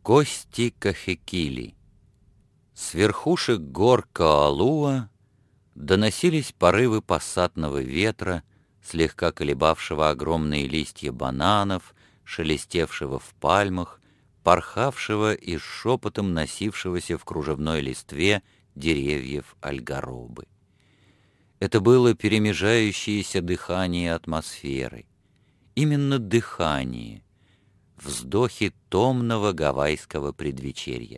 Кости Кахекили. С верхушек гор Каалуа доносились порывы пассатного ветра, слегка колебавшего огромные листья бананов, шелестевшего в пальмах, порхавшего и с шепотом носившегося в кружевной листве деревьев альгаробы. Это было перемежающееся дыхание атмосферы. Именно дыхание, вздохи томного гавайского предвечерья.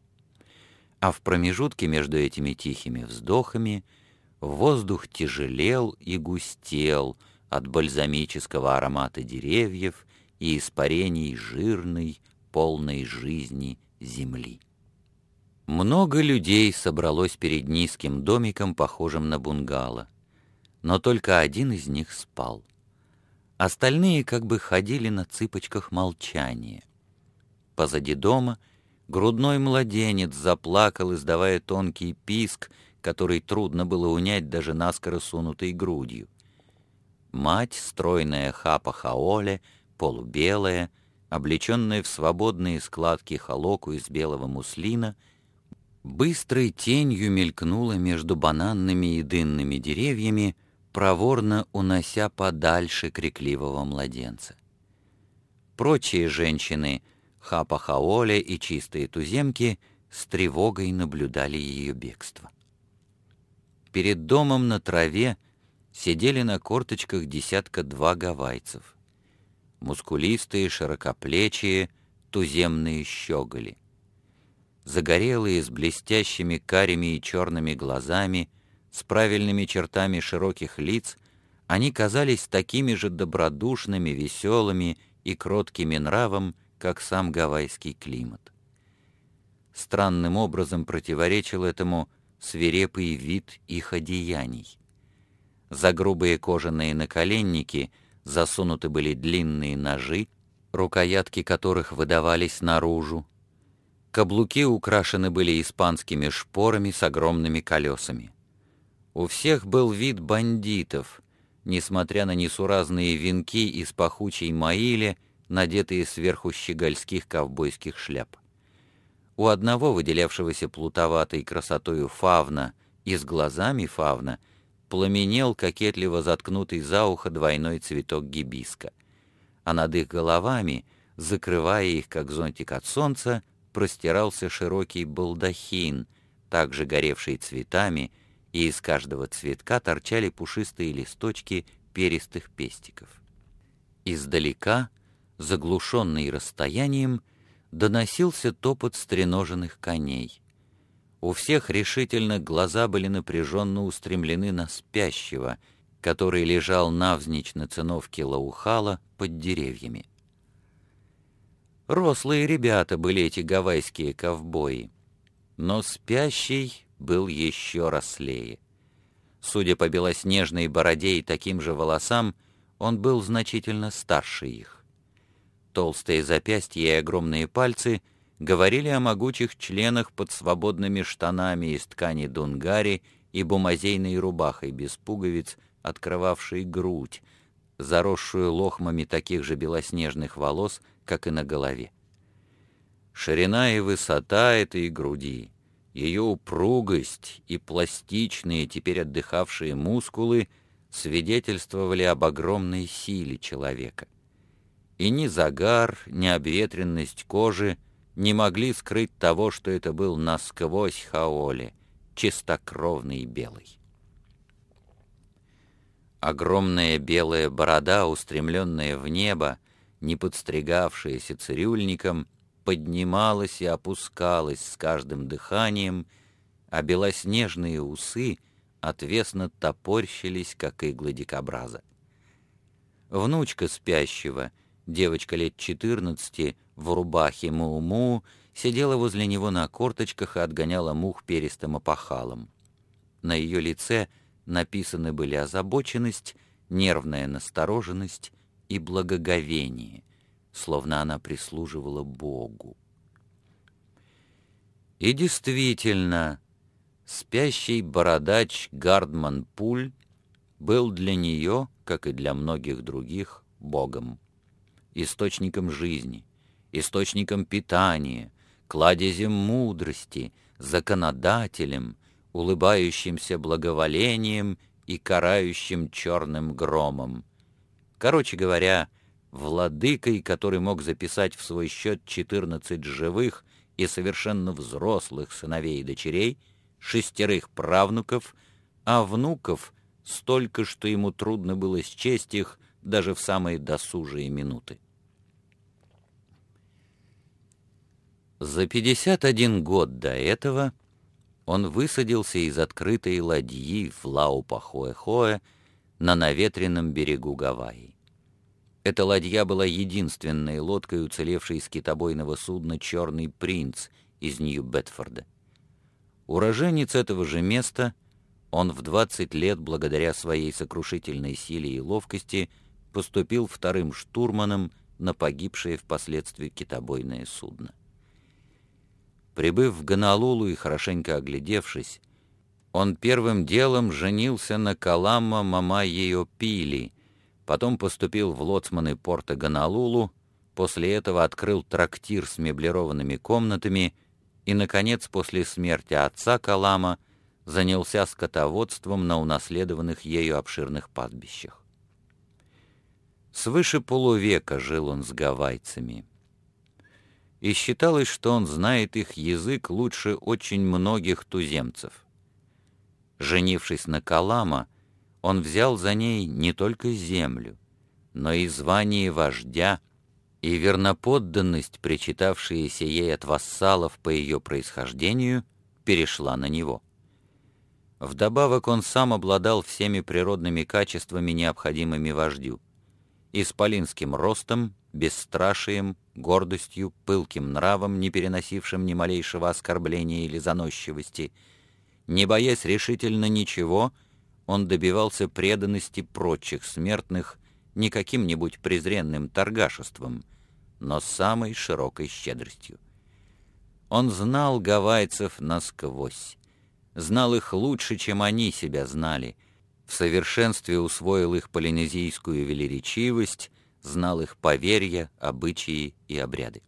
А в промежутке между этими тихими вздохами воздух тяжелел и густел от бальзамического аромата деревьев и испарений жирной, полной жизни земли. Много людей собралось перед низким домиком, похожим на бунгало, но только один из них спал. Остальные как бы ходили на цыпочках молчания. Позади дома грудной младенец заплакал, издавая тонкий писк, который трудно было унять даже наскоро сунутой грудью. Мать, стройная Хапа Хаоле, полубелая, облеченная в свободные складки холоку из белого муслина, быстрой тенью мелькнула между бананными и дынными деревьями, проворно унося подальше крикливого младенца. Прочие женщины, Хапа Хаоле и чистые туземки, с тревогой наблюдали ее бегство. Перед домом на траве сидели на корточках десятка-два гавайцев. Мускулистые, широкоплечие, туземные щеголи. Загорелые, с блестящими карими и черными глазами, с правильными чертами широких лиц, они казались такими же добродушными, веселыми и кроткими нравом, как сам гавайский климат. Странным образом противоречил этому свирепый вид их одеяний. За грубые кожаные наколенники засунуты были длинные ножи, рукоятки которых выдавались наружу. Каблуки украшены были испанскими шпорами с огромными колесами. У всех был вид бандитов, несмотря на несуразные венки из пахучей маили, надетые сверху щегольских ковбойских шляп. У одного, выделявшегося плутоватой красотою фавна и с глазами фавна, пламенел кокетливо заткнутый за ухо двойной цветок гибиска, а над их головами, закрывая их как зонтик от солнца, простирался широкий балдахин, также горевший цветами, и из каждого цветка торчали пушистые листочки перистых пестиков. Издалека, заглушенный расстоянием, доносился топот стреноженных коней. У всех решительно глаза были напряженно устремлены на спящего, который лежал навзничь на циновке Лаухала под деревьями. Рослые ребята были эти гавайские ковбои, но спящий был еще рослее. Судя по белоснежной бороде и таким же волосам, он был значительно старше их. Толстые запястья и огромные пальцы говорили о могучих членах под свободными штанами из ткани дунгари и бумазейной рубахой без пуговиц, открывавшей грудь, заросшую лохмами таких же белоснежных волос, как и на голове. Ширина и высота этой груди, ее упругость и пластичные, теперь отдыхавшие мускулы свидетельствовали об огромной силе человека. И ни загар, ни обветренность кожи не могли скрыть того, что это был насквозь Хаоле, чистокровный белый. Огромная белая борода, устремленная в небо, не подстригавшаяся цирюльником, поднималась и опускалась с каждым дыханием, а белоснежные усы отвесно топорщились, как иглы дикобраза. Внучка спящего, девочка лет 14, в рубахе му-му, сидела возле него на корточках и отгоняла мух перистым опахалом. На ее лице написаны были озабоченность, нервная настороженность и благоговение, словно она прислуживала Богу. И действительно, спящий бородач Гардман Пуль был для нее, как и для многих других, Богом, источником жизни, источником питания, кладезем мудрости, законодателем, улыбающимся благоволением и карающим черным громом. Короче говоря, владыкой, который мог записать в свой счет 14 живых и совершенно взрослых сыновей и дочерей, 6 правнуков, а внуков столько, что ему трудно было счесть их даже в самые досужие минуты. За 51 год до этого он высадился из открытой ладьи в Лаупахоэ-Хоэ на наветренном берегу Гавайи. Эта ладья была единственной лодкой, уцелевшей из китобойного судна «Черный принц» из Нью-Бетфорда. Уроженец этого же места, он в 20 лет, благодаря своей сокрушительной силе и ловкости, поступил вторым штурманом на погибшее впоследствии китобойное судно. Прибыв в Гонолулу и хорошенько оглядевшись, он первым делом женился на Каламма Мамайеопили, потом поступил в лоцманы порта Гонолулу, после этого открыл трактир с меблированными комнатами и, наконец, после смерти отца Калама, занялся скотоводством на унаследованных ею обширных пастбищах. Свыше полувека жил он с гавайцами, и считалось, что он знает их язык лучше очень многих туземцев. Женившись на Калама, он взял за ней не только землю, но и звание вождя, и верноподданность, причитавшаяся ей от вассалов по ее происхождению, перешла на него. Вдобавок он сам обладал всеми природными качествами, необходимыми вождю: исполинским ростом, бесстрашием, гордостью, пылким нравом, не переносившим ни малейшего оскорбления или заносчивости. Не боясь решительно ничего, он добивался преданности прочих смертных не каким-нибудь презренным торгашеством, но самой широкой щедростью. Он знал гавайцев насквозь, знал их лучше, чем они себя знали, в совершенстве усвоил их полинезийскую велеречивость, знал их поверья, обычаи и обряды.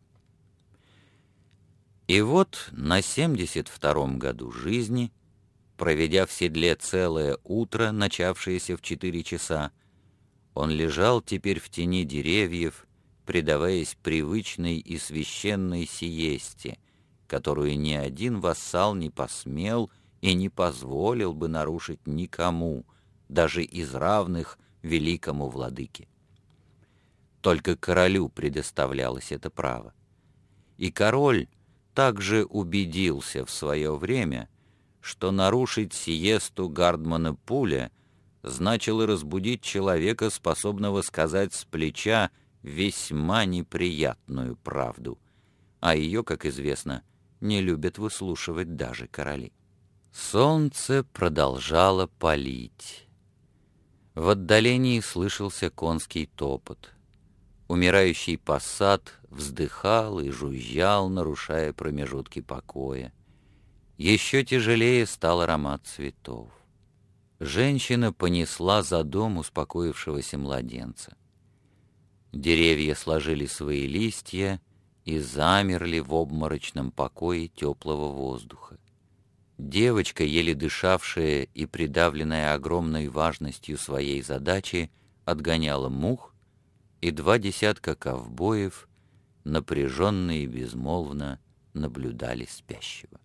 И вот на 72-м году жизни, проведя в седле целое утро, начавшееся в 4 часа, он лежал теперь в тени деревьев, предаваясь привычной и священной сиесте, которую ни один вассал не посмел и не позволил бы нарушить никому, даже из равных великому владыке. Только королю предоставлялось это право. И король также убедился в свое время, что нарушить сиесту Гардмана Пуля значило разбудить человека, способного сказать с плеча весьма неприятную правду, а ее, как известно, не любят выслушивать даже короли. Солнце продолжало палить. В отдалении слышался конский топот. Умирающий пассат вздыхал и жужжал, нарушая промежутки покоя. Еще тяжелее стал аромат цветов. Женщина понесла за дом успокоившегося младенца. Деревья сложили свои листья и замерли в обморочном покое теплого воздуха. Девочка, еле дышавшая и придавленная огромной важностью своей задачи, отгоняла мух, и 2 десятка ковбоев напряженно и безмолвно наблюдали спящего.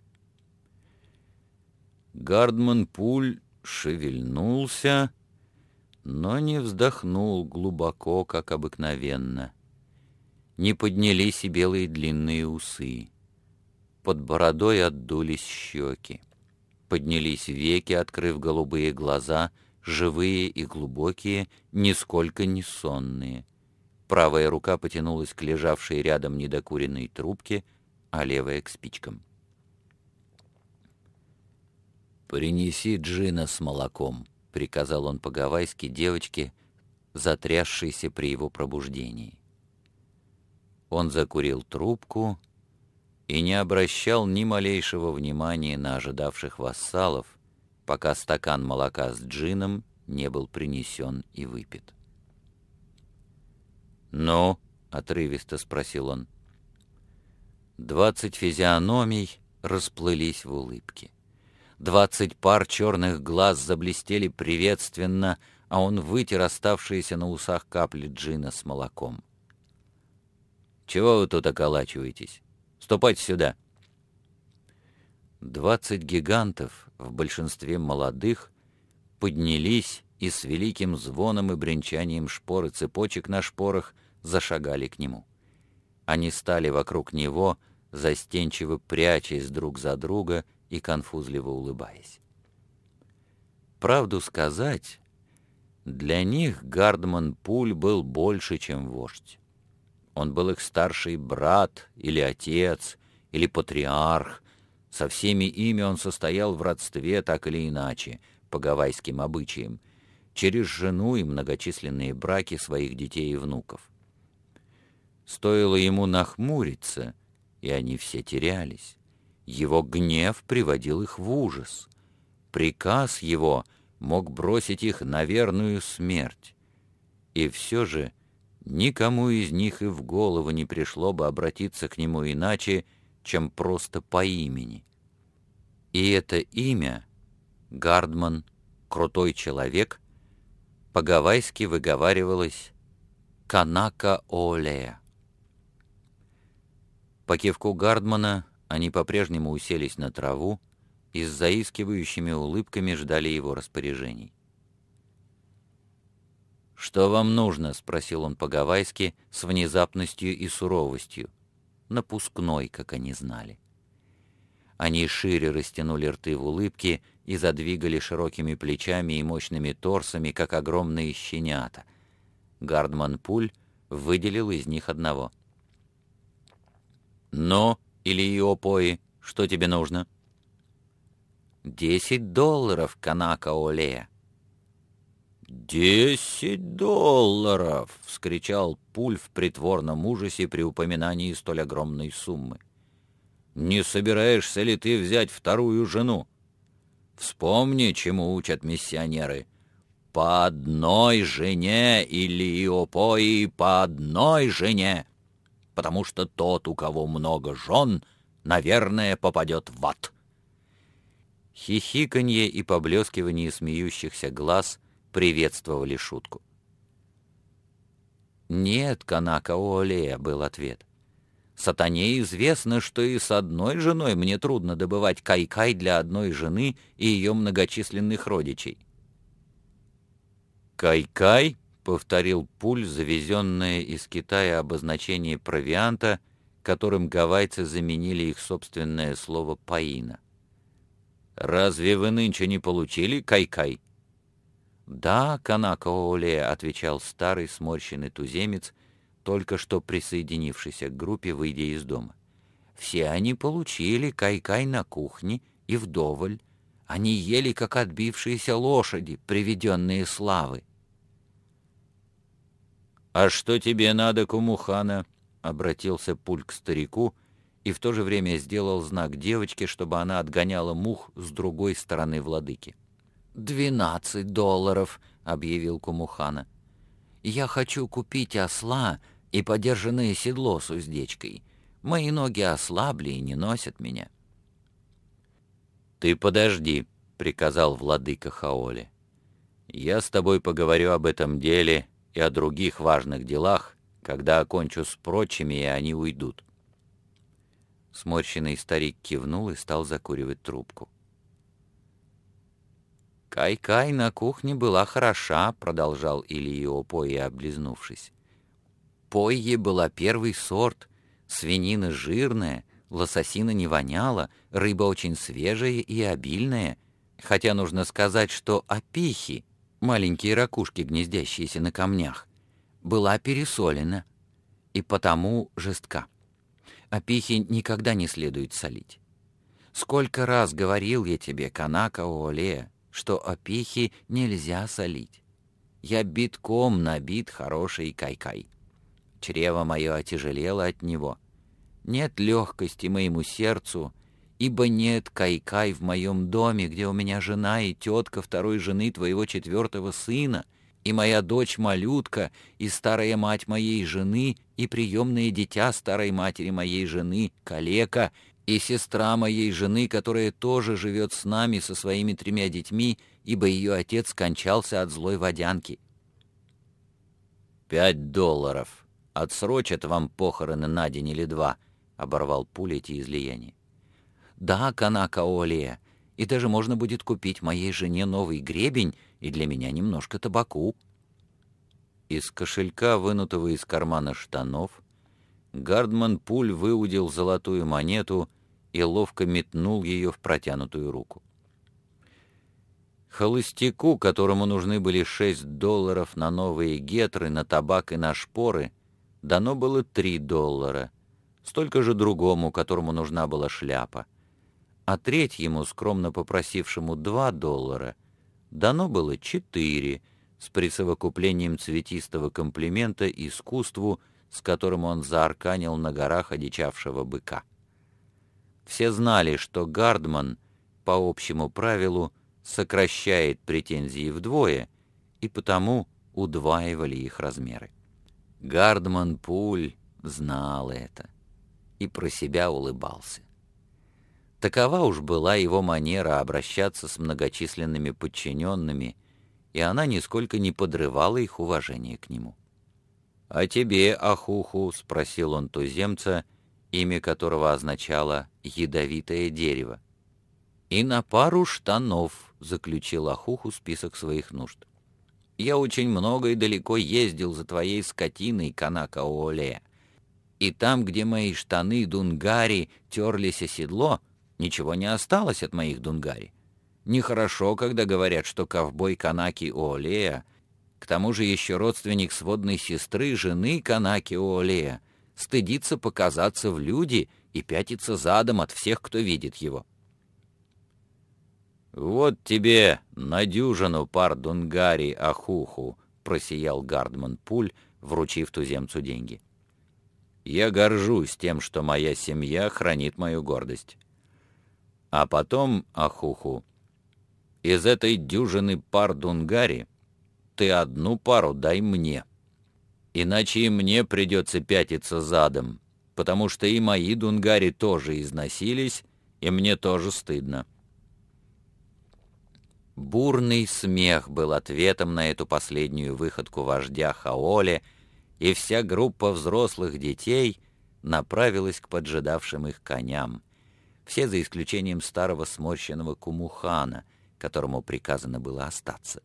Гардман Пуль шевельнулся, но не вздохнул глубоко, как обыкновенно. Не поднялись и белые длинные усы. Под бородой отдулись щеки. Поднялись веки, открыв голубые глаза, живые и глубокие, нисколько не сонные. Правая рука потянулась к лежавшей рядом недокуренной трубке, а левая — к спичкам. «Принеси джина с молоком», — приказал он по-гавайски девочке, затрясшейся при его пробуждении. Он закурил трубку и не обращал ни малейшего внимания на ожидавших вассалов, пока стакан молока с джином не был принесен и выпит. «Ну?» — отрывисто спросил он. 20 физиономий расплылись в улыбке. 20 пар черных глаз заблестели приветственно, а он вытер оставшиеся на усах капли джина с молоком. «Чего вы тут околачиваетесь? Ступайте сюда!» 20 гигантов, в большинстве молодых, поднялись и с великим звоном и бренчанием шпор и цепочек на шпорах зашагали к нему. Они стали вокруг него, застенчиво прячась друг за друга и конфузливо улыбаясь. Правду сказать, для них Гардман Пуль был больше, чем вождь. Он был их старший брат или отец, или патриарх. Со всеми ими он состоял в родстве так или иначе, по гавайским обычаям, через жену и многочисленные браки своих детей и внуков. Стоило ему нахмуриться, и они все терялись. Его гнев приводил их в ужас. Приказ его мог бросить их на верную смерть. И все же никому из них и в голову не пришло бы обратиться к нему иначе, чем просто по имени. И это имя, Гардман, крутой человек, по-гавайски выговаривалось «Канака-Оолеа». По кивку Гардмана они по-прежнему уселись на траву и с заискивающими улыбками ждали его распоряжений. «Что вам нужно?» — спросил он по-гавайски с внезапностью и суровостью, напускной, как они знали. Они шире растянули рты в улыбке и задвигали широкими плечами и мощными торсами, как огромные щенята. Гардман Пуль выделил из них одного. «Ну, Илиопои, что тебе нужно?» $10, Канака-Оолеа. $10! — вскричал Пуль в притворном ужасе при упоминании столь огромной суммы. «Не собираешься ли ты взять вторую жену? Вспомни, чему учат миссионеры. По одной жене, Илиопои, по одной жене, потому что тот, у кого много жен, наверное, попадет в ад». Хихиканье и поблескивание смеющихся глаз приветствовали шутку. «Нет, Канака-Оолеа», — был ответ. «Сатане известно, что и с одной женой мне трудно добывать кайкай для одной жены и ее многочисленных родичей». «Кайкай?» — повторил Пуль, завезенное из Китая обозначение провианта, которым гавайцы заменили их собственное слово «паина». «Разве вы нынче не получили кайкай?» «Да, Канака-Оолеа», — отвечал старый сморщенный туземец, только что присоединившийся к группе, выйдя из дома. «Все они получили кайкай на кухне и вдоволь. Они ели, как отбившиеся лошади, приведенные славы». «А что тебе надо, Кумухана?» — обратился Пуль к старику и в то же время сделал знак девочке, чтобы она отгоняла мух с другой стороны владыки. $12, — объявил Кумухана. «Я хочу купить осла и подержанное седло с уздечкой. Мои ноги ослабли и не носят меня». «Ты подожди», — приказал владыка Хаоле. «Я с тобой поговорю об этом деле и о других важных делах, когда окончу с прочими, и они уйдут». Сморщенный старик кивнул и стал закуривать трубку. «Кай-кай на кухне была хороша», — продолжал Илиопои, облизнувшись. «Пойе была первый сорт, свинина жирная, лососина не воняла, рыба очень свежая и обильная, хотя нужно сказать, что опихи, маленькие ракушки, гнездящиеся на камнях, была пересолена и потому жестка. Опихи никогда не следует солить. Сколько раз говорил я тебе, Канака-Оолеа, что опихи нельзя солить. Я битком набит хороший кайкай. Чрево мое отяжелело от него. Нет легкости моему сердцу, ибо нет кайкай в моем доме, где у меня жена и тетка второй жены твоего 4-го сына, И моя дочь-малютка, и старая мать моей жены, и приемное дитя старой матери моей жены, калека, и сестра моей жены, которая тоже живет с нами со своими 3 детьми, ибо ее отец скончался от злой водянки». $5. Отсрочат вам похороны на день или 2, — оборвал Пуль эти излияния. «Да, Канакаолия, и даже можно будет купить моей жене новый гребень и для меня немножко табаку». Из кошелька, вынутого из кармана штанов, Гардман Пуль выудил золотую монету и ловко метнул ее в протянутую руку. Холостяку, которому нужны были $6 на новые гетры, на табак и на шпоры, дано было $3, столько же другому, которому нужна была шляпа, а третьему, скромно попросившему $2, дано было 4, с присовокуплением цветистого комплимента искусству, с которым он заарканил на горах одичавшего быка. Все знали, что Гардман, по общему правилу, сокращает претензии вдвое, и потому удваивали их размеры. Гардман Пуль знал это и про себя улыбался. Такова уж была его манера обращаться с многочисленными подчиненными, и она нисколько не подрывала их уважение к нему. «А тебе, Ахуху?» — спросил он туземца, имя которого означало «ядовитое дерево». «И на пару штанов», — заключил Ахуху список своих нужд. «Я очень много и далеко ездил за твоей скотиной, Канакаоле, и там, где мои штаны дунгари терлись о седло, ничего не осталось от моих дунгари. Нехорошо, когда говорят, что ковбой Канаки Оолея, к тому же еще родственник сводной сестры жены Канаки Оолея, стыдится показаться в люди и пятится задом от всех, кто видит его». «Вот тебе на дюжину пар дунгари, Ахуху», — просиял Гардман Пуль, вручив туземцу деньги. «Я горжусь тем, что моя семья хранит мою гордость. А потом, Ахуху, из этой дюжины пар дунгари ты 1 пару дай мне, иначе и мне придется пятиться задом, потому что и мои дунгари тоже износились, и мне тоже стыдно». Бурный смех был ответом на эту последнюю выходку вождя Хаоле, и вся группа взрослых детей направилась к поджидавшим их коням, все за исключением старого сморщенного Кумухана, которому приказано было остаться.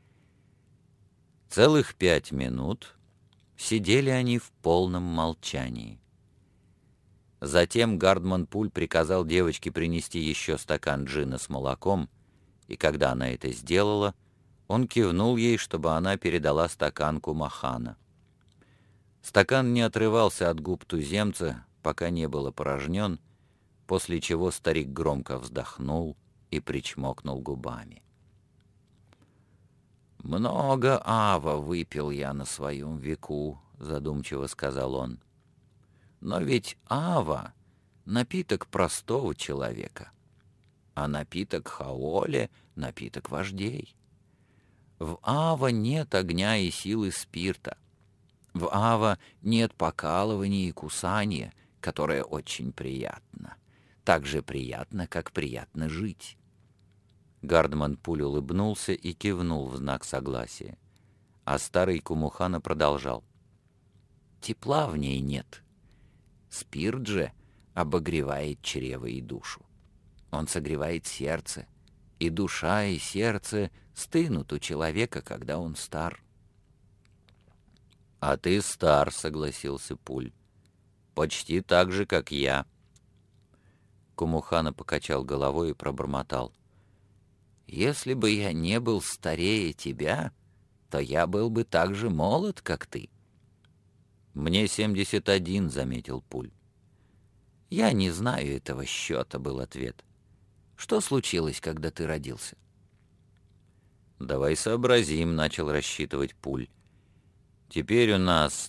Целых 5 минут сидели они в полном молчании. Затем Гардман Пуль приказал девочке принести еще стакан джина с молоком, и когда она это сделала, он кивнул ей, чтобы она передала стакан Кумахана. Стакан не отрывался от губ туземца, пока не был опорожнен, после чего старик громко вздохнул и причмокнул губами. «Много ава выпил я на своем веку», — задумчиво сказал он. «Но ведь ава — напиток простого человека, а напиток хаоле — напиток вождей. В ава нет огня и силы спирта. В ава нет покалывания и кусания, которое очень приятно. Так же приятно, как приятно жить». Гардман Пуль улыбнулся и кивнул в знак согласия, а старый Кумухана продолжал. «Тепла в ней нет. Спирт же обогревает чрево и душу. Он согревает сердце, и душа, и сердце стынут у человека, когда он стар». «А ты стар», — согласился Пуль, — «почти так же, как я». Кумухана покачал головой и пробормотал. «Если бы я не был старее тебя, то я был бы так же молод, как ты». «Мне 71», — заметил Пуль. «Я не знаю этого счета», — был ответ. «Что случилось, когда ты родился?» «Давай сообразим», — начал рассчитывать Пуль. «Теперь у нас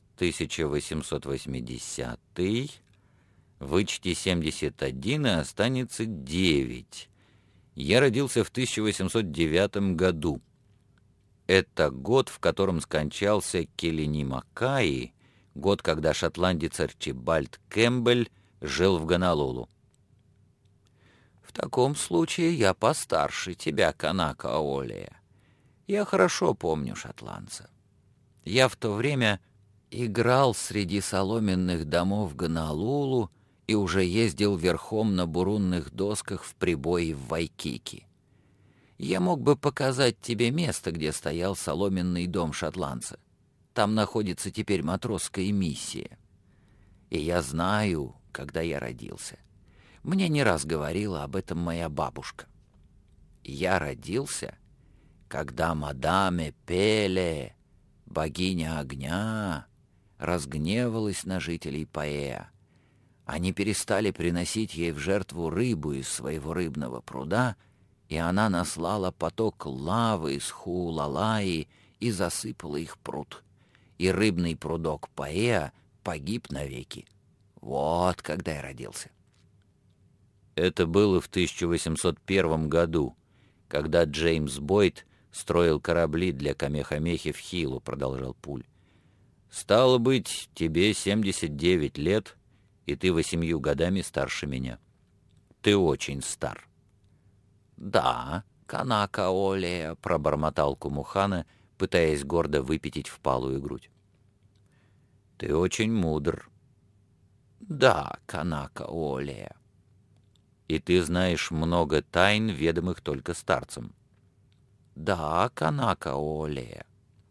1880-й, вычти 71 и останется 9. Я родился в 1809 году. Это год, в котором скончался Келини-Маккаи, год, когда шотландец Арчибальд Кэмпбелл жил в Гонолулу. В таком случае я постарше тебя, Канака Олея. Я хорошо помню шотландца. Я в то время играл среди соломенных домов Гонолулу и уже ездил верхом на бурунных досках в прибое в Вайкики. Я мог бы показать тебе место, где стоял соломенный дом шотландца. Там находится теперь матросская миссия. И я знаю, когда я родился. Мне не раз говорила об этом моя бабушка. Я родился, когда мадаме Пеле, богиня огня, разгневалась на жителей Паэа. Они перестали приносить ей в жертву рыбу из своего рыбного пруда, и она наслала поток лавы из Хуулалаи и засыпала их пруд. И рыбный прудок Паэа погиб навеки. Вот когда я родился. Это было в 1801 году, когда Джеймс Бойд строил корабли для Камехамехи в Хилу, продолжал Пуль. Стало быть, тебе 79 лет, и ты 8 годами старше меня. Ты очень стар. Да, Канака Олея, пробормотал Кумухана, пытаясь гордо выпятить впалую грудь. Ты очень мудр. Да, Канака Олея. И ты знаешь много тайн, ведомых только старцам. Да, Канака Олея.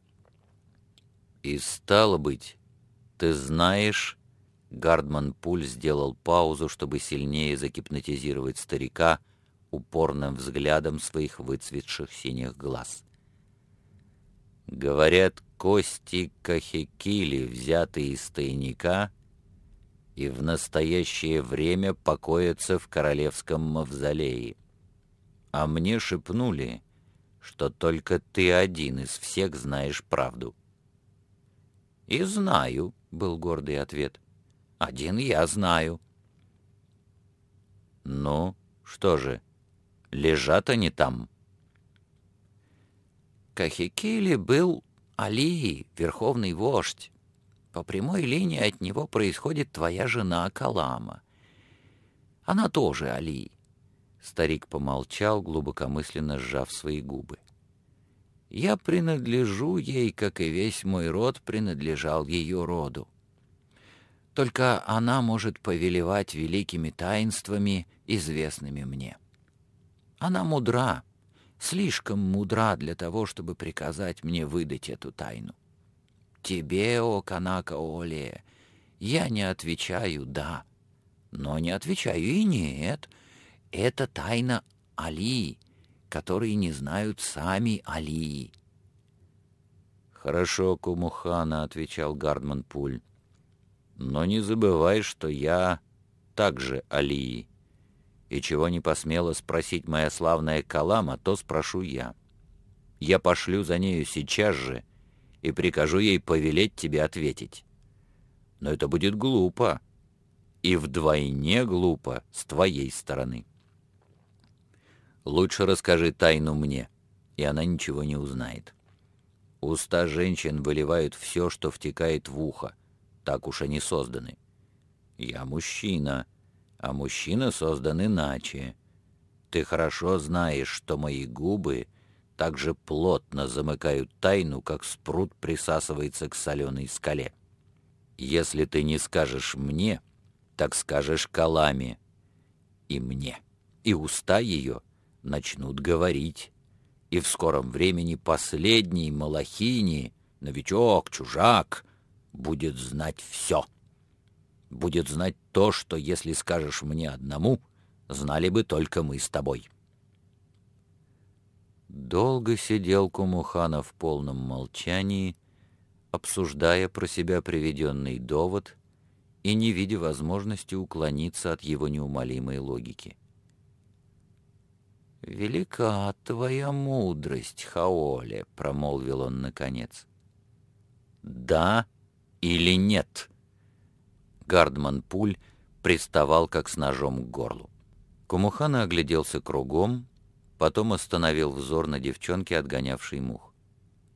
И стало быть, ты знаешь... Гардман Пуль сделал паузу, чтобы сильнее загипнотизировать старика упорным взглядом своих выцветших синих глаз. Говорят, кости Кахекили, взятые из тайника, и в настоящее время покоятся в королевском мавзолее. А мне шепнули, что только ты один из всех знаешь правду. «И знаю», — был гордый ответ. «Один я знаю». «Ну, что же, лежат они там?» Кахекили был Алии, верховный вождь. По прямой линии от него происходит твоя жена Калама. Она тоже Алии. Старик помолчал, глубокомысленно сжав свои губы. Я принадлежу ей, как и весь мой род принадлежал ее роду. Только она может повелевать великими таинствами, известными мне. Она мудра, слишком мудра для того, чтобы приказать мне выдать эту тайну. Тебе, о Канака Олея, я не отвечаю «да», но не отвечаю и «нет». Это тайна Алии, которые не знают сами Алии. «Хорошо, Кумухана», — отвечал Гардман Пуль, — «но не забывай, что я также Алии, и чего не посмела спросить моя славная Калама, то спрошу я. Я пошлю за нею сейчас же и прикажу ей повелеть тебе ответить. Но это будет глупо, и вдвойне глупо с твоей стороны. Лучше расскажи тайну мне, и она ничего не узнает. Уста женщин выливают все, что втекает в ухо, так уж они созданы. Я мужчина, а мужчина создан иначе. Ты хорошо знаешь, что мои губы так же плотно замыкают тайну, как спрут присасывается к соленой скале. Если ты не скажешь мне, так скажешь Каламе и мне, и уста ее начнут говорить, и в скором времени последний Малахини, новичок, чужак, будет знать все. Будет знать то, что, если скажешь мне одному, знали бы только мы с тобой». Долго сидел Кумухана в полном молчании, обсуждая про себя приведенный довод и не видя возможности уклониться от его неумолимой логики. «Велика твоя мудрость, Хаоле», — промолвил он наконец. «Да или нет?» Гардман Пуль приставал, как с ножом к горлу. Кумухана огляделся кругом, потом остановил взор на девчонке, отгонявшей мух.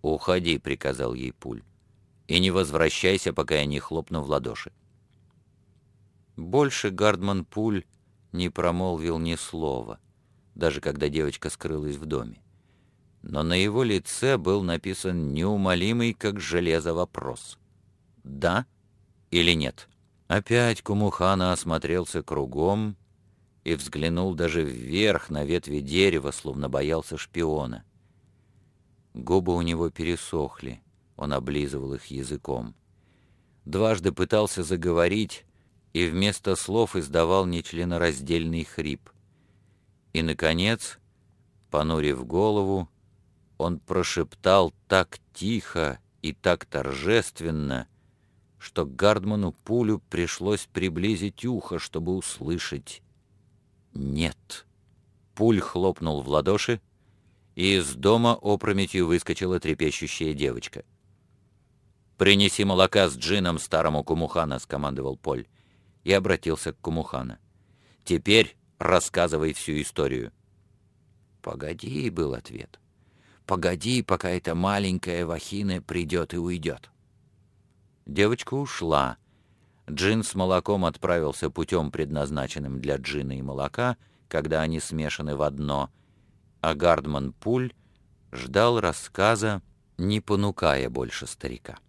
«Уходи», — приказал ей Пуль, — «и не возвращайся, пока я не хлопну в ладоши». Больше Гардман Пуль не промолвил ни слова, даже когда девочка скрылась в доме. Но на его лице был написан неумолимый, как железо, вопрос: «Да или нет?» Опять Кумухана осмотрелся кругом и взглянул даже вверх на ветви дерева, словно боялся шпиона. Губы у него пересохли, он облизывал их языком. Дважды пытался заговорить и вместо слов издавал нечленораздельный хрип. И, наконец, понурив голову, он прошептал так тихо и так торжественно, что Гардману Пулю пришлось приблизить ухо, чтобы услышать «нет». Пуль хлопнул в ладоши, и из дома опрометью выскочила трепещущая девочка. «Принеси молока с джином старому Кумухана», — скомандовал Поль, и обратился к Кумухана. «Теперь рассказывай всю историю». «Погоди», — был ответ. «Погоди, пока эта маленькая вахина придет и уйдет». Девочка ушла. Джин с молоком отправился путем, предназначенным для джина и молока, когда они смешаны в одно, а Гардман Пуль ждал рассказа, не понукая больше старика.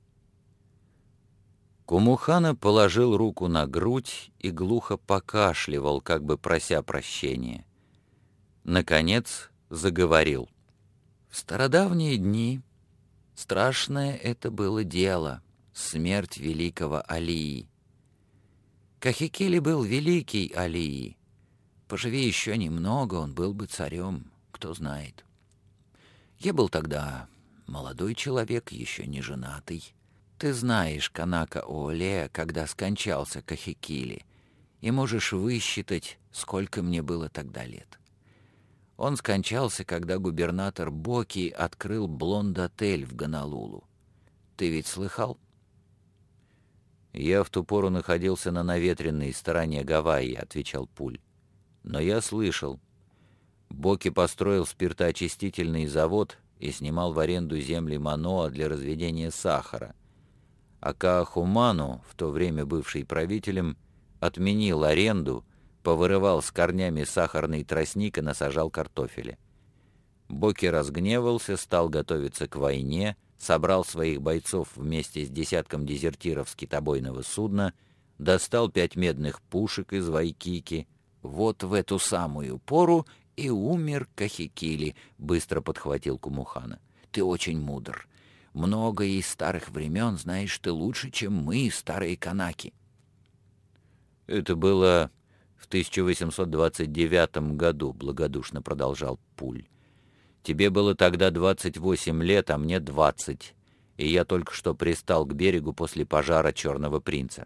Кумухана положил руку на грудь и глухо покашливал, как бы прося прощения. Наконец заговорил. В стародавние дни страшное это было дело — смерть великого Алии. Кахикили был великий Алии. Поживи еще немного, он был бы царем, кто знает. Я был тогда молодой человек, еще не женатый. Ты знаешь Канака Оолея, когда скончался Кахикили, и можешь высчитать, сколько мне было тогда лет. Он скончался, когда губернатор Боки открыл блонд-отель в Гонолулу. Ты ведь слыхал? «Я в ту пору находился на наветренной стороне Гавайи», — отвечал Пуль. «Но я слышал. Боки построил спиртоочистительный завод и снимал в аренду земли Маноа для разведения сахара. А Каахуману, в то время бывший правителем, отменил аренду, повырывал с корнями сахарный тростник и насажал картофеля. Боки разгневался, стал готовиться к войне, собрал своих бойцов вместе с десятком дезертиров с китобойного судна, достал 5 медных пушек из Вайкики. Вот в эту самую пору и умер Кахикили, быстро подхватил Кумухана. Ты очень мудр. Многое из старых времен знаешь ты лучше, чем мы, старые канаки. Это было в 1829 году, благодушно продолжал Пуль. Тебе было тогда 28 лет, а мне 20, и я только что пристал к берегу после пожара Черного принца.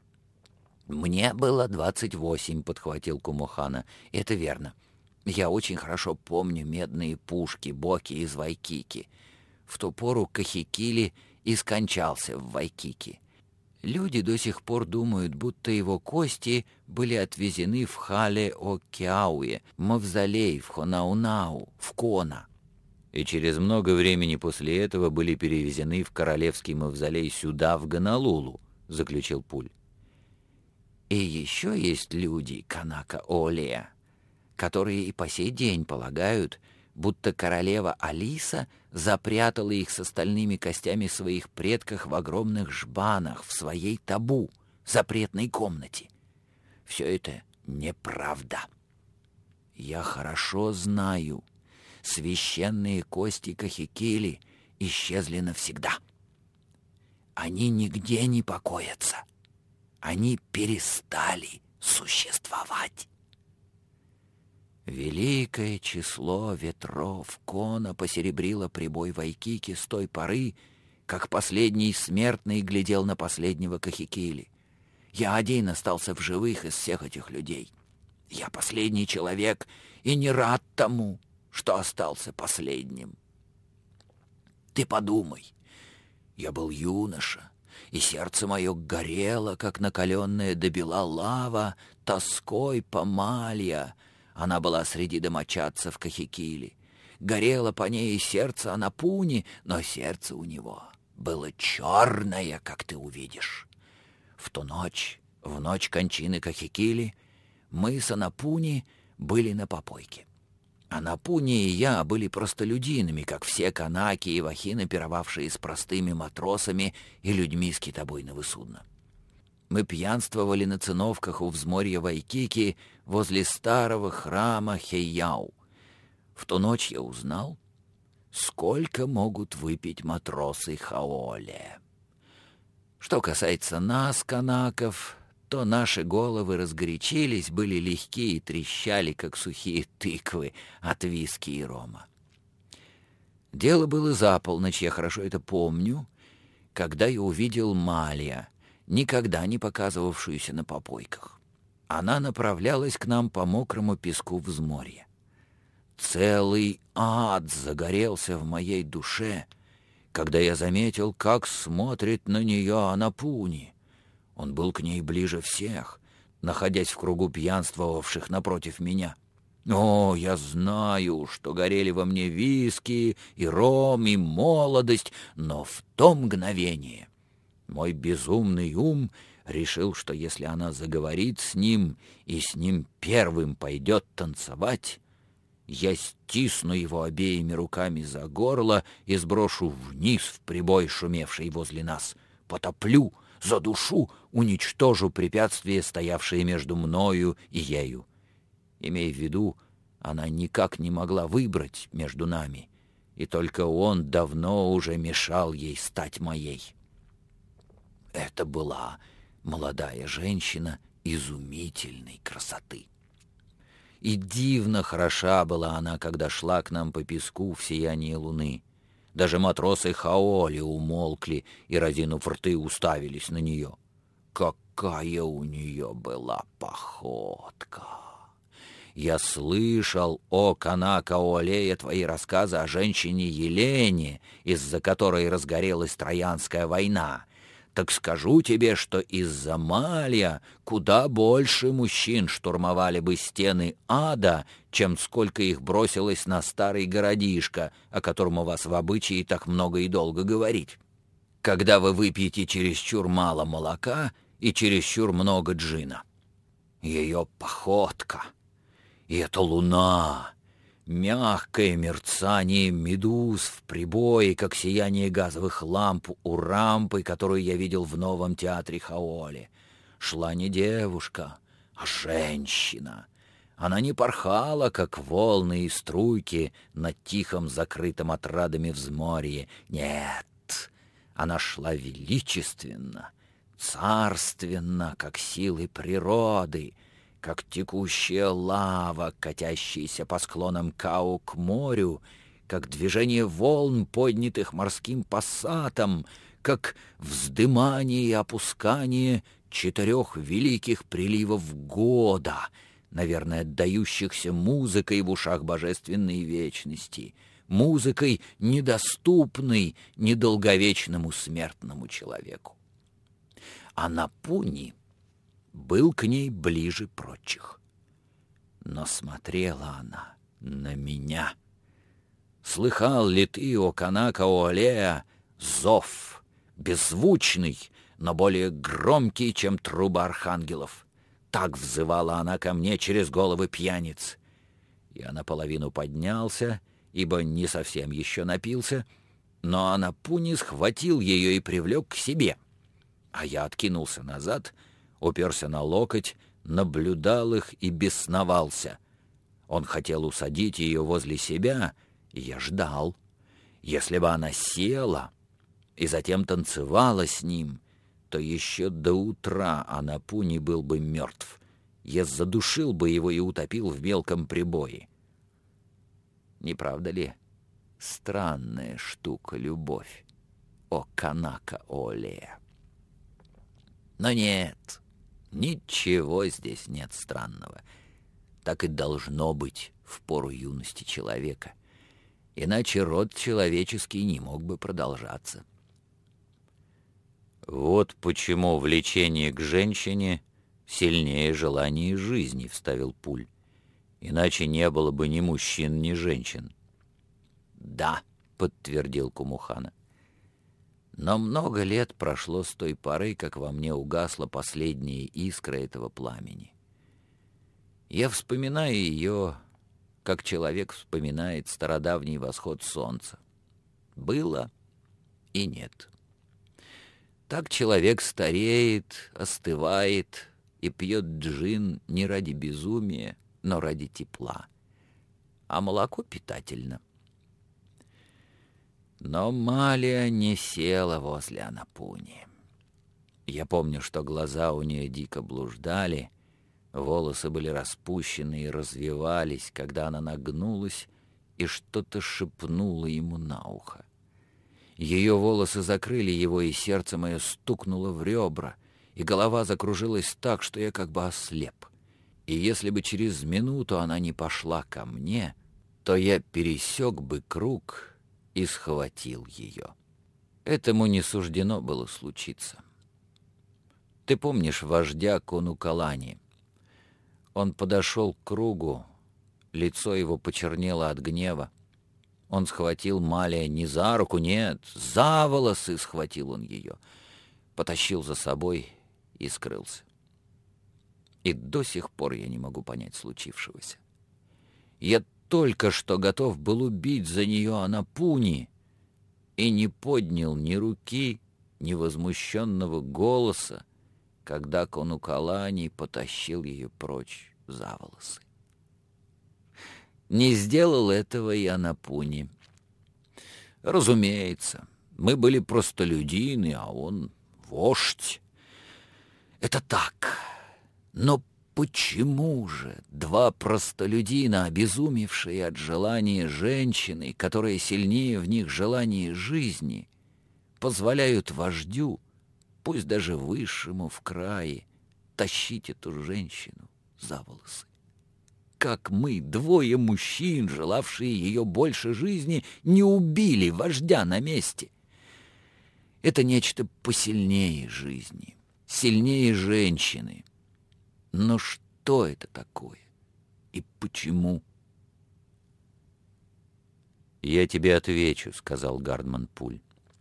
«Мне было 28», — подхватил Кумухана. «Это верно. Я очень хорошо помню медные пушки, боки из Вайкики. В ту пору Кахикили и скончался в Вайкики. Люди до сих пор думают, будто его кости были отвезены в Хале-о-Кеауе, мавзолей в Хонаунау, в Кона. И через много времени после этого были перевезены в королевский мавзолей сюда, в Гонолулу», — заключил Пуль. «И еще есть люди, Канака Оолея, которые и по сей день полагают, будто королева Алиса запрятала их с остальными костями своих предков в огромных жбанах в своей табу, запретной комнате. Все это неправда. Я хорошо знаю, священные кости Кахикили исчезли навсегда. Они нигде не покоятся. Они перестали существовать. Великое число ветров Кона посеребрило прибой Вайкики с той поры, как последний смертный глядел на последнего Кахикили. Я один остался в живых из всех этих людей. Я последний человек и не рад тому, что остался последним. Ты подумай, я был юноша, и сердце мое горело, как накаленная до бела лава, тоской по Малья. Она была среди домочадцев Кахикили. горело по ней сердце Анапуни, но сердце у него было черное, как ты увидишь. В ту ночь, в ночь кончины Кахикили, мы с Анапуни были на попойке. Анапуни и я были простолюдинами, как все канаки и вахины, пировавшие с простыми матросами и людьми с китобойного судна. Мы пьянствовали на циновках у взморья Вайкики возле старого храма Хейяу. В ту ночь я узнал, сколько могут выпить матросы Хаоле. Что касается нас, канаков, то наши головы разгорячились, были легкие и трещали, как сухие тыквы от виски и рома. Дело было за полночь, я хорошо это помню, когда я увидел Малия, никогда не показывавшуюся на попойках. Она направлялась к нам по мокрому песку взморья. Целый ад загорелся в моей душе, когда я заметил, как смотрит на нее Анапуни. Он был к ней ближе всех, находясь в кругу пьянствовавших напротив меня. О, я знаю, что горели во мне виски, и ром, и молодость, но в то мгновение мой безумный ум решил, что если она заговорит с ним и с ним первым пойдет танцевать, я стисну его обеими руками за горло и сброшу вниз в прибой, шумевший возле нас, потоплю, задушу, уничтожу препятствия, стоявшие между мною и ею. Имея в виду, она никак не могла выбрать между нами, и только он давно уже мешал ей стать моей. Это была молодая женщина изумительной красоты. И дивно хороша была она, когда шла к нам по песку в сиянии луны. Даже матросы Хаоли умолкли и, разинув рты, уставились на нее. Какая у нее была походка! Я слышал, о канака Олея, твои рассказы о женщине Елене, из-за которой разгорелась Троянская война. Так скажу тебе, что из-за Малья куда больше мужчин штурмовали бы стены ада, чем сколько их бросилось на старый городишко, о котором у вас в обычае так много и долго говорить. Когда вы выпьете чересчур мало молока и чересчур много джина. Ее походка, и эта луна, мягкое мерцание медуз в прибое, как сияние газовых ламп у рампы, которую я видел в новом театре Хаоли. Шла не девушка, а женщина. Она не порхала, как волны и струйки над тихом, закрытым отрадами взморье. Нет, она шла величественно, царственно, как силы природы, как текущая лава, катящаяся по склонам Кау к морю, как движение волн, поднятых морским пассатом, как вздымание и опускание 4 великих приливов года, наверное, отдающихся музыкой в ушах божественной вечности, музыкой, недоступной недолговечному смертному человеку. А Напуни был к ней ближе прочих. Но смотрела она на меня. Слыхал ли ты, о канака Олея, зов, беззвучный, но более громкий, чем труба архангелов? Так взывала она ко мне через головы пьяниц. Я наполовину поднялся, ибо не совсем еще напился, но Анапуни схватил ее и привлек к себе. А я откинулся назад, уперся на локоть, наблюдал их и бесновался. Он хотел усадить ее возле себя, и я ждал. Если бы она села и затем танцевала с ним, то еще до утра Анапуни был бы мертв. Я задушил бы его и утопил в мелком прибое. Не правда ли? Странная штука любовь, о канака Олея. Но нет, ничего здесь нет странного. Так и должно быть в пору юности человека. Иначе род человеческий не мог бы продолжаться. «Вот почему влечение к женщине сильнее желания жизни», — вставил Пуль. «Иначе не было бы ни мужчин, ни женщин». «Да», — подтвердил Кумухана. «Но много лет прошло с той поры, как во мне угасла последняя искра этого пламени. Я вспоминаю ее, как человек вспоминает стародавний восход солнца. Было и нет. Так человек стареет, остывает и пьет джин не ради безумия, но ради тепла. А молоко питательно. Но Малия не села возле Анапуни. Я помню, что глаза у нее дико блуждали, волосы были распущены и развивались, когда она нагнулась и что-то шепнула ему на ухо. Ее волосы закрыли его, и сердце мое стукнуло в ребра, и голова закружилась так, что я как бы ослеп. И если бы через минуту она не пошла ко мне, то я пересек бы круг и схватил ее. Этому не суждено было случиться. Ты помнишь вождя Конукалани? Он подошел к кругу, лицо его почернело от гнева. Он схватил Малия не за руку, нет, за волосы схватил он ее, потащил за собой и скрылся. И до сих пор я не могу понять случившегося. Я только что готов был убить за нее Анапуни и не поднял ни руки, ни возмущенного голоса, когда Конукалани потащил ее прочь за волосы. Не сделал этого и Анапуни. Разумеется, мы были простолюдины, а он вождь. Это так. Но почему же два простолюдина, обезумевшие от желания женщины, которая сильнее в них желания жизни, позволяют вождю, пусть даже высшему в крае, тащить эту женщину за волосы? Как мы, двое мужчин, желавшие ее больше жизни, не убили вождя на месте? Это нечто посильнее жизни, сильнее женщины. Но что это такое? И почему? «Я тебе отвечу», — сказал Гардман Пуль.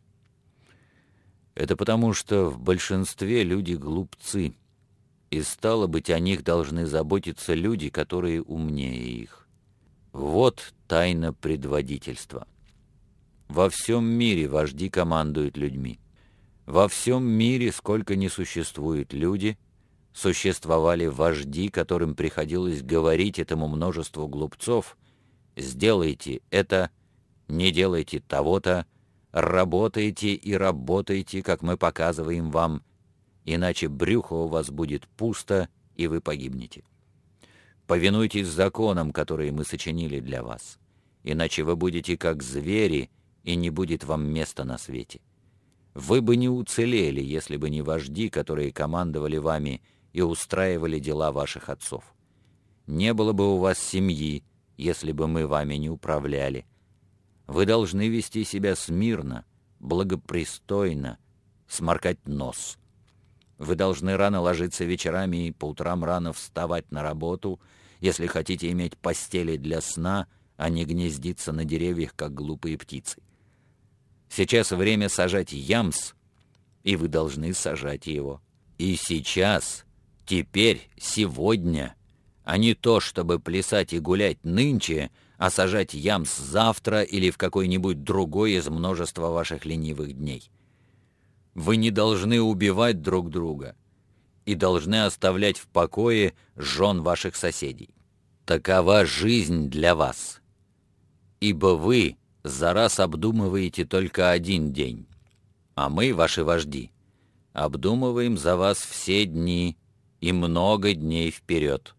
«Это потому, что в большинстве люди глупцы, и, стало быть, о них должны заботиться люди, которые умнее их. Вот тайна предводительства. Во всем мире вожди командуют людьми. Во всем мире, сколько ни существует люди, существовали вожди, которым приходилось говорить этому множеству глупцов: «Сделайте это, не делайте того-то, работайте и работайте, как мы показываем вам, иначе брюхо у вас будет пусто, и вы погибнете. Повинуйтесь законам, которые мы сочинили для вас, иначе вы будете как звери, и не будет вам места на свете. Вы бы не уцелели, если бы не вожди, которые командовали вами и устраивали дела ваших отцов. Не было бы у вас семьи, если бы мы вами не управляли. Вы должны вести себя смирно, благопристойно, сморкать нос. Вы должны рано ложиться вечерами и по утрам рано вставать на работу, если хотите иметь постели для сна, а не гнездиться на деревьях, как глупые птицы. Сейчас время сажать ямс, и вы должны сажать его. И сейчас, теперь, сегодня, а не то, чтобы плясать и гулять нынче, а сажать ямс завтра или в какой-нибудь другой из множества ваших ленивых дней. Вы не должны убивать друг друга и должны оставлять в покое жен ваших соседей. Такова жизнь для вас, ибо вы за раз обдумываете только один день, а мы, ваши вожди, обдумываем за вас все дни и много дней вперед.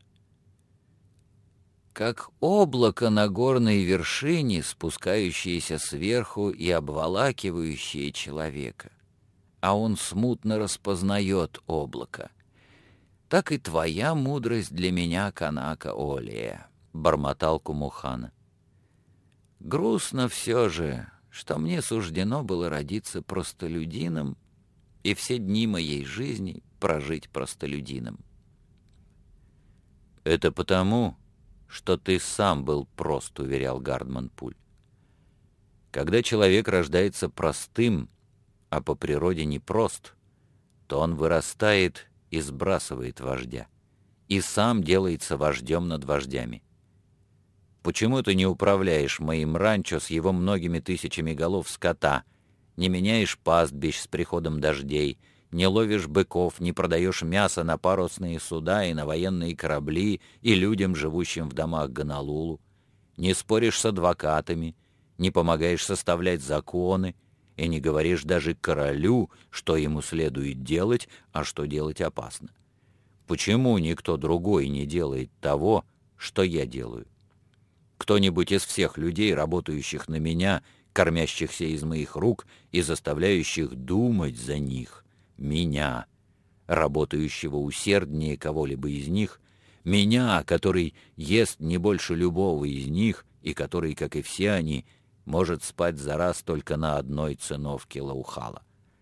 Как облако на горной вершине, спускающееся сверху и обволакивающее человека, а он смутно распознает облако, так и твоя мудрость для меня, Канака Олия, — бормотал Кумухана. Грустно все же, что мне суждено было родиться простолюдином и все дни моей жизни прожить простолюдином. «Это потому, что ты сам был прост», — уверял Гардман Пуль. Когда человек рождается простым, а по природе непрост, то он вырастает и сбрасывает вождя, и сам делается вождем над вождями. Почему ты не управляешь моим ранчо с его многими тысячами голов скота, не меняешь пастбищ с приходом дождей, не ловишь быков, не продаешь мясо на парусные суда и на военные корабли и людям, живущим в домах Гонолулу, не споришь с адвокатами, не помогаешь составлять законы и не говоришь даже королю, что ему следует делать, а что делать опасно? Почему никто другой не делает того, что я делаю? Кто-нибудь из всех людей, работающих на меня, кормящихся из моих рук и заставляющих думать за них, меня, работающего усерднее кого-либо из них, меня, который ест не больше любого из них и который, как и все они, может спать за раз только на одной циновке Лаухала.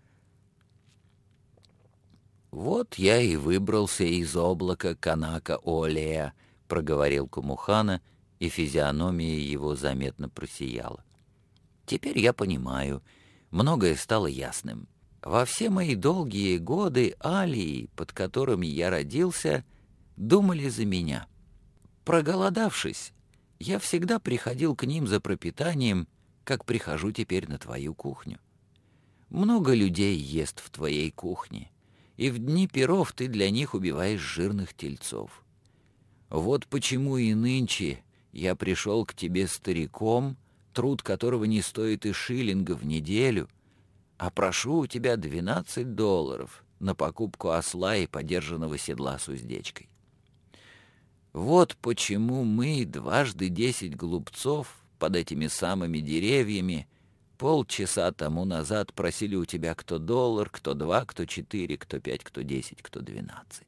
«Вот я и выбрался из облака Канака-Олея», — проговорил Кумухана, и физиономия его заметно просияла. «Теперь я понимаю, многое стало ясным. Во все мои долгие годы алии, под которыми я родился, думали за меня. Проголодавшись, я всегда приходил к ним за пропитанием, как прихожу теперь на твою кухню. Много людей ест в твоей кухне, и в дни пиров ты для них убиваешь жирных тельцов. Вот почему и нынче я пришел к тебе стариком, труд которого не стоит и шиллинга в неделю, а прошу у тебя $12 на покупку осла и подержанного седла с уздечкой. Вот почему мы, 10 глупцов, под этими самыми деревьями, полчаса тому назад просили у тебя кто $1, кто 2, кто 4, кто 5, кто 10, кто 12.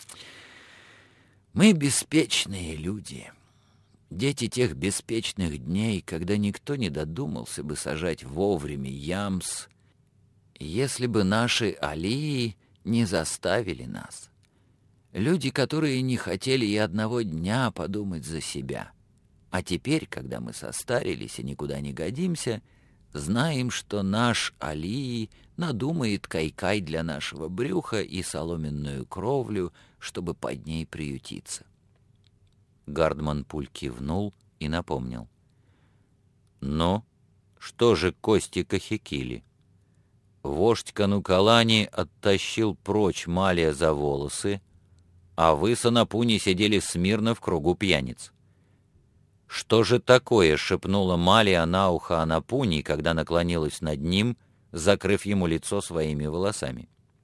Мы беспечные люди, дети тех беспечных дней, когда никто не додумался бы сажать вовремя ямс, если бы наши алии не заставили нас. Люди, которые не хотели и одного дня подумать за себя. А теперь, когда мы состарились и никуда не годимся, знаем, что наш алии надумает кайкай для нашего брюха и соломенную кровлю, чтобы под ней приютиться. Гардман Пуль кивнул и напомнил. «Ну, что же кости Кахекили?» Вождь Канукалани оттащил прочь Малия за волосы, а вы с Анапуни сидели смирно в кругу пьяниц. «Что же такое?» — шепнула Малия на ухо Анапуни, когда наклонилась над ним, закрыв ему лицо своими волосами.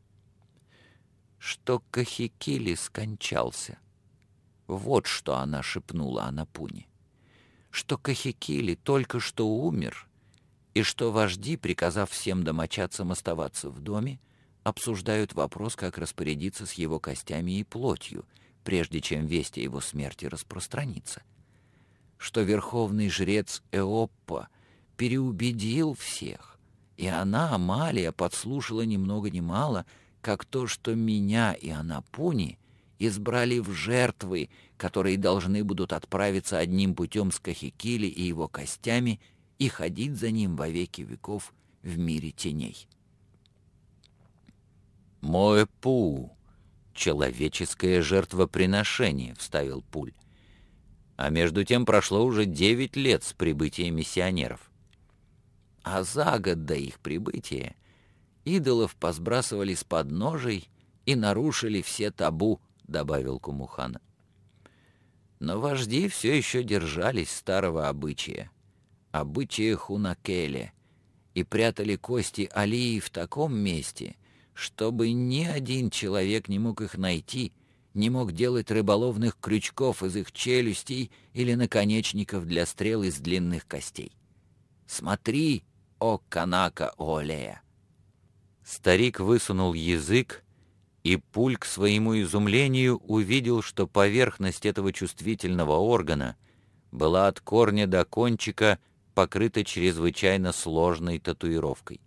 «Что Кахекили скончался». Вот что она шепнула Анапуни. Что Кахекили только что умер, и что вожди, приказав всем домочадцам оставаться в доме, обсуждают вопрос, как распорядиться с его костями и плотью, прежде чем весть о его смерти распространится. Что верховный жрец Эоппа переубедил всех, и она, Амалия, подслушала ни много ни мало, как то, что меня и Анапуни избрали в жертвы, которые должны будут отправиться одним путем с Кахекили и его костями и ходить за ним во веки веков в мире теней. «Моэпу, человеческое жертвоприношение», — вставил Пуль. А между тем прошло уже 9 лет с прибытия миссионеров. А за год до их прибытия идолов посбрасывали с подножий и нарушили все табу, — добавил Кумухана. Но вожди все еще держались старого обычая, обычая Хунакеле, и прятали кости алии в таком месте, чтобы ни один человек не мог их найти, не мог делать рыболовных крючков из их челюстей или наконечников для стрел из длинных костей. Смотри, о Канака-Олея!» Старик высунул язык, и Пуль к своему изумлению увидел, что поверхность этого чувствительного органа была от корня до кончика покрыта чрезвычайно сложной татуировкой.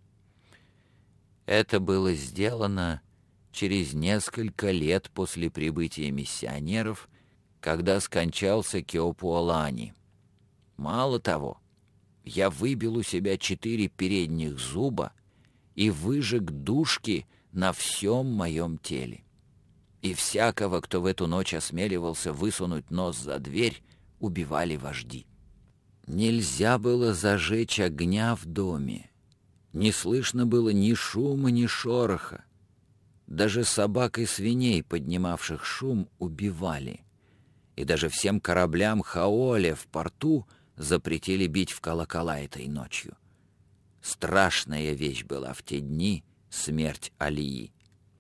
Это было сделано через несколько лет после прибытия миссионеров, когда скончался Кеопуолани. Мало того, Я выбил у себя 4 передних зуба и выжег дужки на всем моем теле. И всякого, кто в эту ночь осмеливался высунуть нос за дверь, убивали вожди. Нельзя было зажечь огня в доме. Не слышно было ни шума, ни шороха. Даже собак и свиней, поднимавших шум, убивали. И даже всем кораблям Хаоле в порту запретили бить в колокола этой ночью. Страшная вещь была в те дни смерть Алии.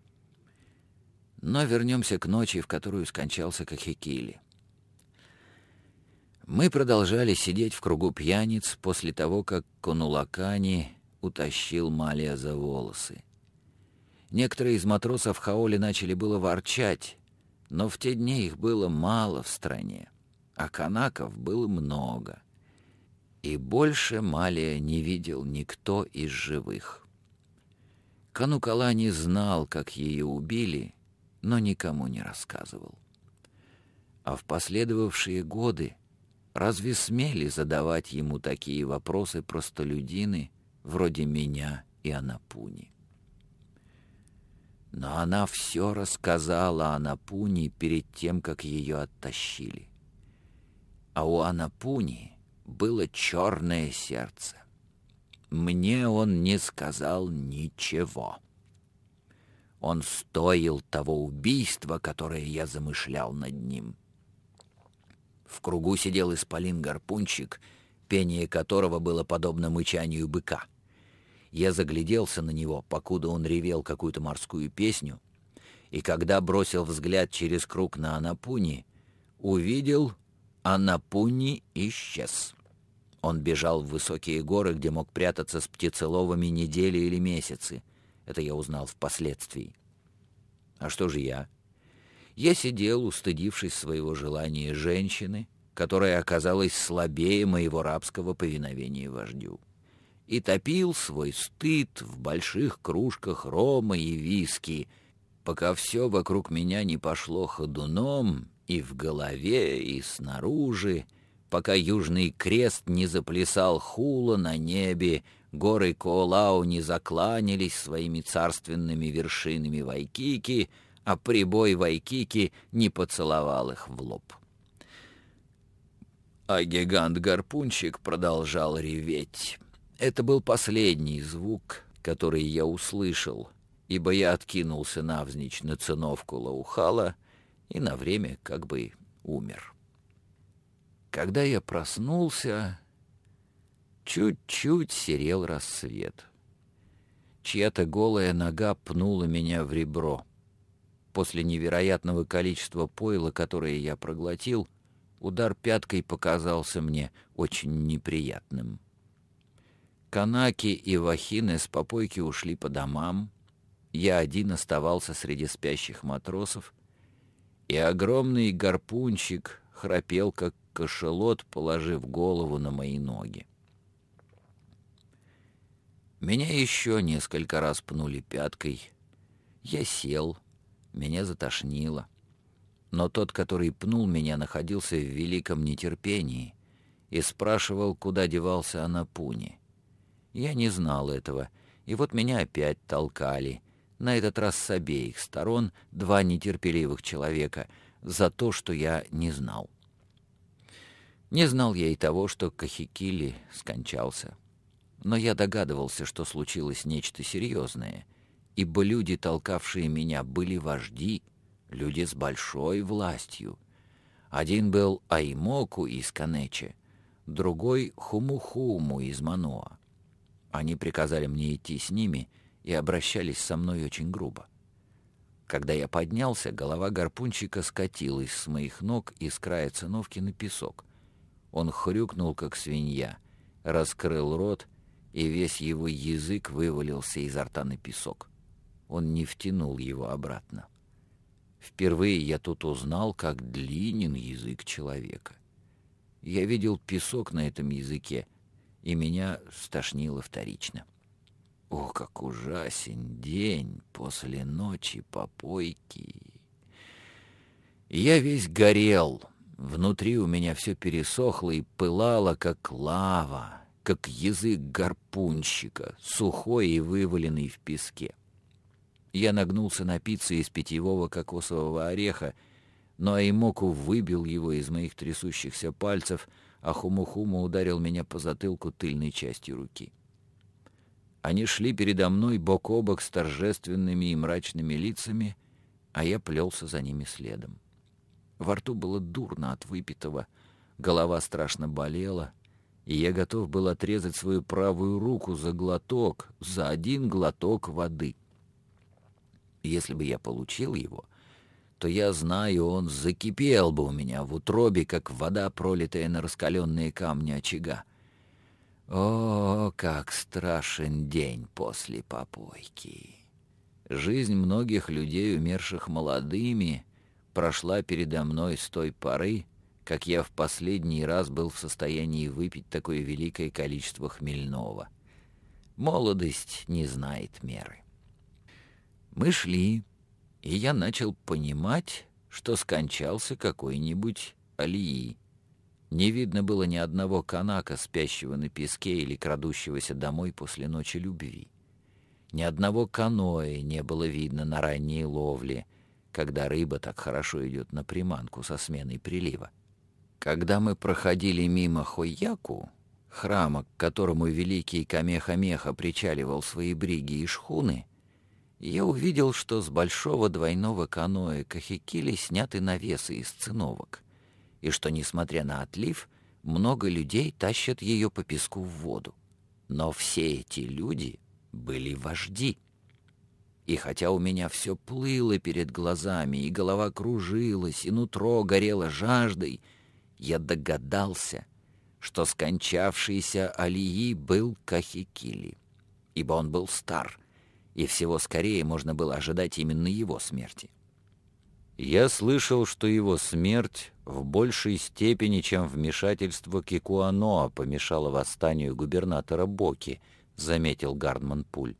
Но вернемся к ночи, в которую скончался Кахекили. Мы продолжали сидеть в кругу пьяниц после того, как Конулакани утащил Малия за волосы. Некоторые из матросов Хаоли начали было ворчать, но в те дни их было мало в стране, а канаков было много. И больше Малия не видел никто из живых. Канукалани знал, как ее убили, но никому не рассказывал. А в последовавшие годы разве смели задавать ему такие вопросы простолюдины, вроде меня и Анапуни? Но она все рассказала Анапуни перед тем, как ее оттащили. А у Анапуни было черное сердце. Мне он не сказал ничего. Он стоил того убийства, которое я замышлял над ним. В кругу сидел исполин-гарпунщик, пение которого было подобно мычанию быка. Я загляделся на него, покуда он ревел какую-то морскую песню, и когда бросил взгляд через круг на Анапуни, увидел, Анапуни исчез. Он бежал в высокие горы, где мог прятаться с птицеловами недели или месяцы. Это я узнал впоследствии. А что же я? Я сидел, устыдившись своего желания женщины, которая оказалась слабее моего рабского повиновения вождю, и топил свой стыд в больших кружках рома и виски, пока все вокруг меня не пошло ходуном и в голове, и снаружи, пока Южный Крест не заплясал хула на небе, горы Коолау не закланялись своими царственными вершинами Вайкики, а прибой Вайкики не поцеловал их в лоб. А гигант-гарпунщик продолжал реветь. Это был последний звук, который я услышал, ибо я откинулся навзничь на циновку Лаухала и на время как бы умер. Когда я проснулся, чуть-чуть серел рассвет. Чья-то голая нога пнула меня в ребро. После невероятного количества пойла, которое я проглотил, удар пяткой показался мне очень неприятным. Канаки и вахины с попойки ушли по домам, я один оставался среди спящих матросов, и огромный гарпунщик храпел, как кашалот, положив голову на мои ноги. Меня еще несколько раз пнули пяткой. Я сел, меня затошнило. Но тот, который пнул меня, находился в великом нетерпении и спрашивал, куда девался Анапуни. Я не знал этого, и вот меня опять толкали, на этот раз с обеих сторон, два нетерпеливых человека, за то, что я не знал. Не знал я и того, что Кахекили скончался. Но я догадывался, что случилось нечто серьезное, ибо люди, толкавшие меня, были вожди, люди с большой властью. Один был Аймоку из Канече, другой — Хумухуму из Маноа. Они приказали мне идти с ними и обращались со мной очень грубо. Когда я поднялся, голова гарпунщика скатилась с моих ног и с края циновки на песок. Он хрюкнул, как свинья, раскрыл рот, и весь его язык вывалился изо рта на песок. Он не втянул его обратно. Впервые я тут узнал, как длинен язык человека. Я видел песок на этом языке, и меня стошнило вторично. О, как ужасен день после ночи попойки! Я весь горел. Внутри у меня все пересохло и пылало, как лава, как язык гарпунщика, сухой и вываленный в песке. Я нагнулся напиться из питьевого кокосового ореха, но Аймоку выбил его из моих трясущихся пальцев, а Хуму-Хуму ударил меня по затылку тыльной частью руки. Они шли передо мной бок о бок с торжественными и мрачными лицами, а я плелся за ними следом. Во рту было дурно от выпитого, голова страшно болела, и я готов был отрезать свою правую руку за глоток, за один глоток воды. Если бы я получил его, то, я знаю, он закипел бы у меня в утробе, как вода, пролитая на раскаленные камни очага. О, как страшен день после попойки! Жизнь многих людей, умерших молодыми, прошла передо мной с той поры, как я в последний раз был в состоянии выпить такое великое количество хмельного. Молодость не знает меры. Мы шли, и я начал понимать, что скончался какой-нибудь Алии. Не видно было ни одного канака, спящего на песке или крадущегося домой после ночи любви. Ни одного каноэ не было видно на ранней ловле, когда рыба так хорошо идет на приманку со сменой прилива. Когда мы проходили мимо Хойяку, храма, к которому великий Камехамеха причаливал свои бриги и шхуны, я увидел, что с большого двойного каноэ Кахикили сняты навесы из циновок, и что, несмотря на отлив, много людей тащат ее по песку в воду. Но все эти люди были вожди. И хотя у меня все плыло перед глазами, и голова кружилась, и нутро горело жаждой, я догадался, что скончавшийся Алии был Кахикили, ибо он был стар, и всего скорее можно было ожидать именно его смерти. Я слышал, что его смерть в большей степени, чем вмешательство Кикуаноа, помешало восстанию губернатора Боки, заметил Гардман Пуль.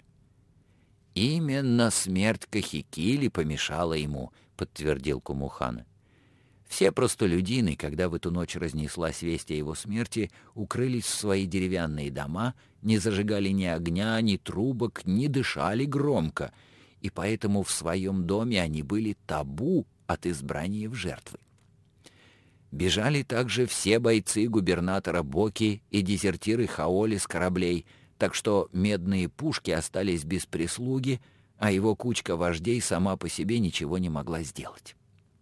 «Именно смерть Кахикили помешала ему», — подтвердил Кумухана. Все простолюдины, когда в эту ночь разнеслась весть о его смерти, укрылись в свои деревянные дома, не зажигали ни огня, ни трубок, не дышали громко, и поэтому в своем доме они были табу от избрания в жертвы. Бежали также все бойцы губернатора Боки и дезертиры Хаоли с кораблей, так что медные пушки остались без прислуги, а его кучка вождей сама по себе ничего не могла сделать.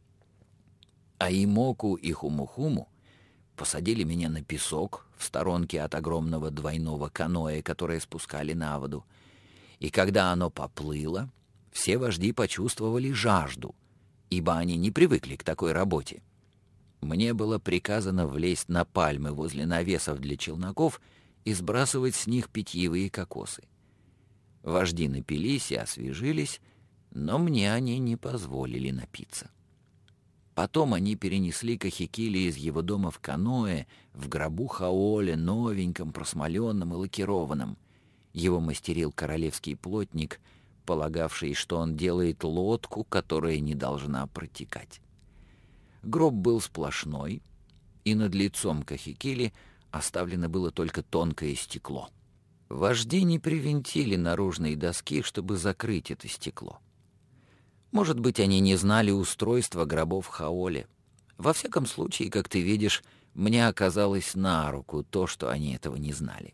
А Имоку и Хуму-Хуму посадили меня на песок в сторонке от огромного двойного каноэ, которое спускали на воду, и когда оно поплыло, все вожди почувствовали жажду, ибо они не привыкли к такой работе. Мне было приказано влезть на пальмы возле навесов для челноков и сбрасывать с них питьевые кокосы. Вожди напились и освежились, но мне они не позволили напиться. Потом они перенесли Кахикили из его дома в каноэ, в гробу Хаоле, новеньком, просмоленном и лакированном. Его мастерил королевский плотник, полагавший, что он делает лодку, которая не должна протекать. Гроб был сплошной, и над лицом Кахикили оставлено было только тонкое стекло. Вожди не привинтили наружные доски, чтобы закрыть это стекло. Может быть, они не знали устройства гробов Хаоле. Во всяком случае, как ты видишь, мне оказалось на руку то, что они этого не знали.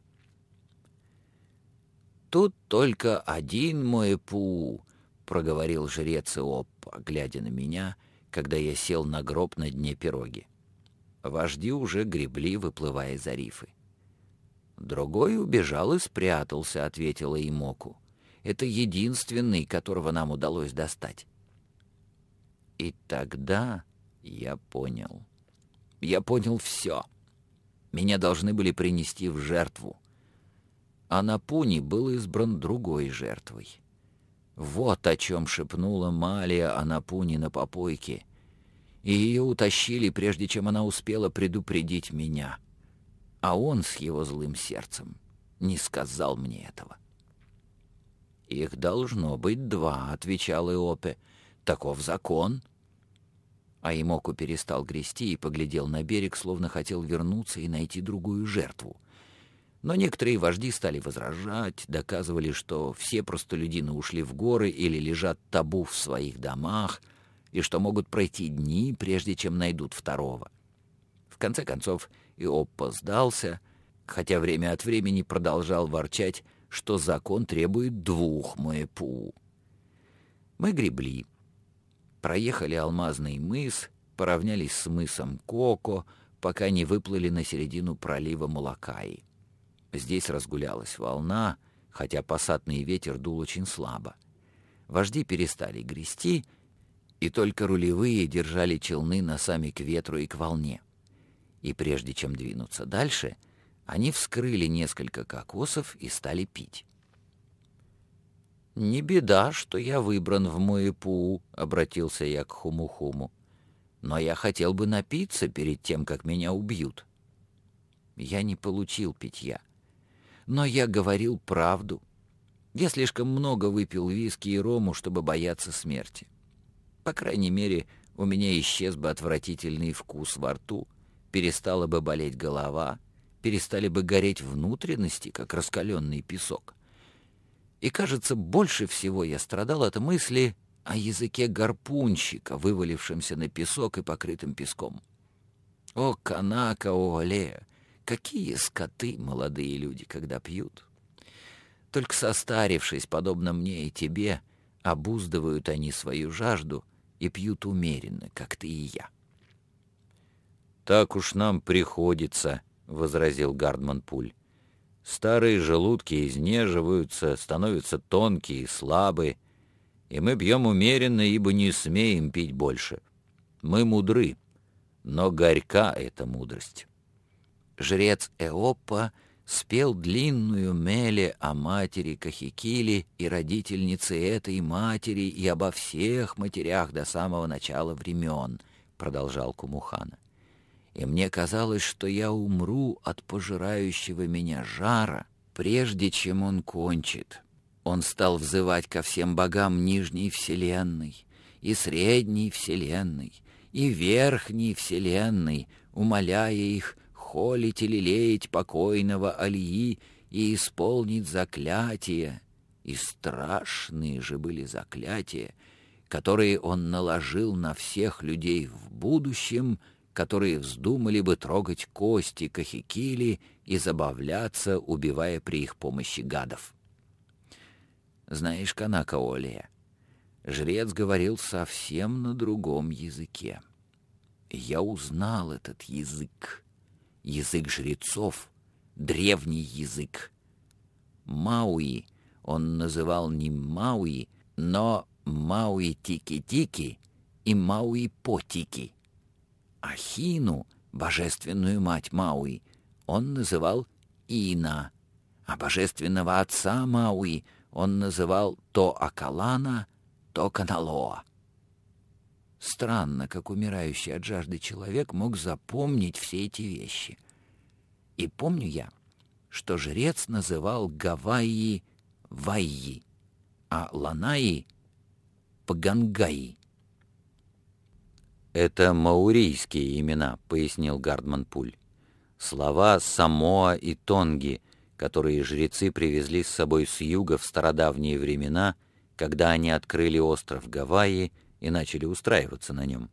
«Тут только один мой пу», — проговорил жрец Иоппа, глядя на меня, когда я сел на гроб на дне пироги. Вожди уже гребли, выплывая за рифы. «Другой убежал и спрятался», — ответила Имоку. «Это единственный, которого нам удалось достать». И тогда я понял. Я понял все. Меня должны были принести в жертву. А Напуни был избран другой жертвой. Вот о чем шепнула Малия о Напуни на попойке. И ее утащили, прежде чем она успела предупредить меня. А он с его злым сердцем не сказал мне этого. «Их должно быть два», — отвечал Иопе. «Таков закон». А Имоку перестал грести и поглядел на берег, словно хотел вернуться и найти другую жертву. Но некоторые вожди стали возражать, доказывали, что все простолюдины ушли в горы или лежат табу в своих домах, и что могут пройти дни, прежде чем найдут второго. В конце концов, Иоппа сдался, хотя время от времени продолжал ворчать, что закон требует 2 моэпуу. Мы гребли, проехали Алмазный мыс, поравнялись с мысом Коко, пока не выплыли на середину пролива Мулакаи. Здесь разгулялась волна, хотя пассатный ветер дул очень слабо. Вожди перестали грести, и только рулевые держали челны носами к ветру и к волне. И прежде чем двинуться дальше, они вскрыли несколько кокосов и стали пить. «Не беда, что я выбран в моэпуу», — обратился я к Хумухуму. «Но я хотел бы напиться перед тем, как меня убьют». Я не получил питья. Но я говорил правду. Я слишком много выпил виски и рому, чтобы бояться смерти. По крайней мере, у меня исчез бы отвратительный вкус во рту, перестала бы болеть голова, перестали бы гореть внутренности, как раскаленный песок. И, кажется, больше всего я страдал от мысли о языке гарпунщика, вывалившемся на песок и покрытым песком. О, Канака, о, Олея! Какие скоты молодые люди, когда пьют! Только состарившись, подобно мне и тебе, обуздывают они свою жажду и пьют умеренно, как ты и я. «Так уж нам приходится», — возразил Гардман Пуль. «Старые желудки изнеживаются, становятся тонкие и слабые, и мы пьем умеренно, ибо не смеем пить больше. Мы мудры, но горька эта мудрость». Жрец Эоппа спел длинную меле о матери Кахикили и родительнице этой матери и обо всех матерях до самого начала времен, продолжал Кумухана. И мне казалось, что я умру от пожирающего меня жара, прежде чем он кончит. Он стал взывать ко всем богам нижней вселенной, и средней вселенной, и верхней вселенной, умоляя их холить и лелеять покойного Алии и исполнить заклятия. И страшные же были заклятия, которые он наложил на всех людей в будущем, которые вздумали бы трогать кости Кахикили и забавляться, убивая при их помощи гадов. Знаешь, Канака Олея, жрец говорил совсем на другом языке. Я узнал этот язык. Язык жрецов, древний язык. Мауи он называл не Мауи, но Мауи-Тики-Тики и Мауи-Потики. Ахину, божественную мать Мауи, он называл Ина, а божественного отца Мауи он называл то Акалана, то Каналоа. Странно, как умирающий от жажды человек мог запомнить все эти вещи. И помню я, что жрец называл Гавайи Вайи, а Ланаи Пагангаи. «Это маурийские имена», — пояснил Гардман Пуль. «Слова Самоа и Тонги, которые жрецы привезли с собой с юга в стародавние времена, когда они открыли остров Гавайи и начали устраиваться на нем».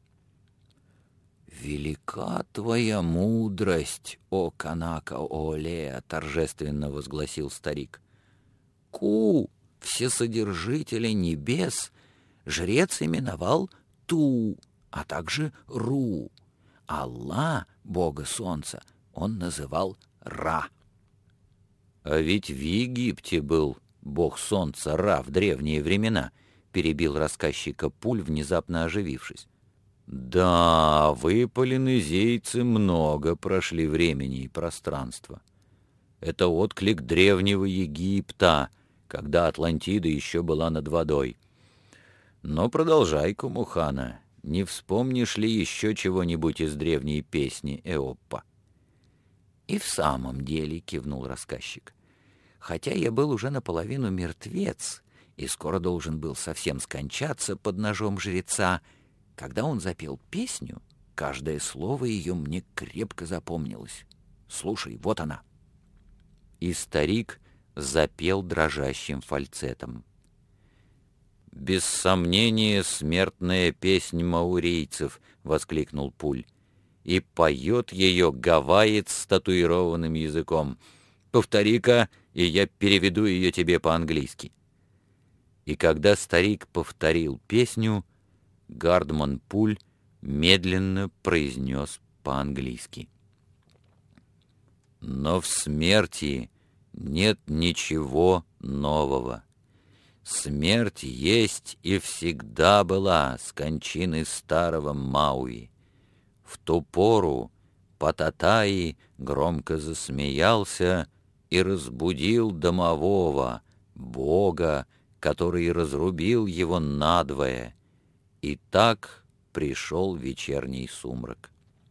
«Велика твоя мудрость, о Канака Олея!» — торжественно возгласил старик. «Ку, всесодержителя небес, жрец именовал Ту, а также Ру. Алла, бога солнца, он называл Ра». «А ведь в Египте был бог солнца Ра в древние времена», — перебил рассказчика Пуль, внезапно оживившись. «Да, вы, полинезийцы, много прошли времени и пространства. Это отклик древнего Египта, когда Атлантида еще была над водой. Но продолжай, Кумухана, не вспомнишь ли еще чего-нибудь из древней песни Эоппа?» «И в самом деле», — кивнул рассказчик, — «хотя я был уже наполовину мертвец и скоро должен был совсем скончаться под ножом жреца, когда он запел песню, каждое слово ее мне крепко запомнилось. Слушай, вот она». и старик запел дрожащим фальцетом. «Без сомнения, смертная песнь маурийцев!» — воскликнул Пуль. «И поет ее гавайец с татуированным языком. Повтори-ка, и я переведу ее тебе по-английски». И когда старик повторил песню, Гардман Пуль медленно произнес по-английски: «Но в смерти нет ничего нового. Смерть есть и всегда была с кончины старого Мауи. В ту пору Пататаи громко засмеялся и разбудил домового, Бога, который разрубил его надвое, и так пришел вечерний сумрак».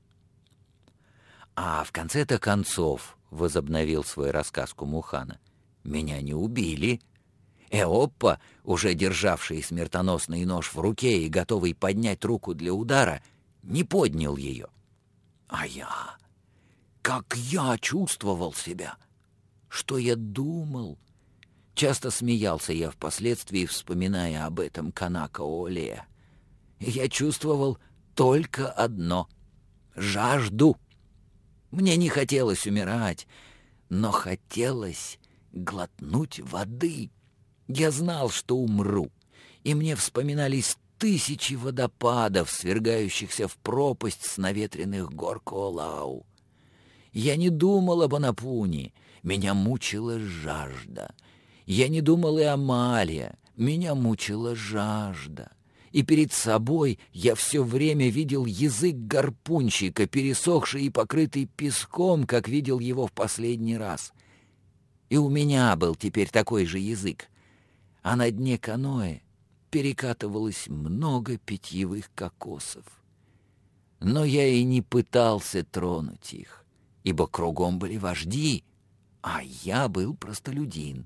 «А в конце-то концов, — возобновил свой рассказ Кумухана, — меня не убили. Эоппа, уже державший смертоносный нож в руке и готовый поднять руку для удара, не поднял ее. А я... Как я чувствовал себя! Что я думал! Часто смеялся я впоследствии, вспоминая об этом Канака-Олея. Я чувствовал только одно — жажду. Мне не хотелось умирать, но хотелось глотнуть воды. Я знал, что умру, и мне вспоминались тысячи водопадов, свергающихся в пропасть с наветренных гор Коолау. Я не думал об Анапуни, меня мучила жажда. Я не думал и о Мале, меня мучила жажда. И перед собой я все время видел язык гарпунщика, пересохший и покрытый песком, как видел его в последний раз. И у меня был теперь такой же язык, а на дне каноэ перекатывалось много питьевых кокосов. Но я и не пытался тронуть их, ибо кругом были вожди, а я был простолюдин.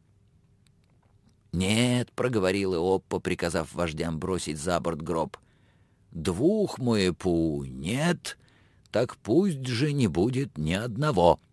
«Нет», — проговорил Эоппа, приказав вождям бросить за борт гроб. «Двух Муэпу нет, так пусть же не будет ни одного».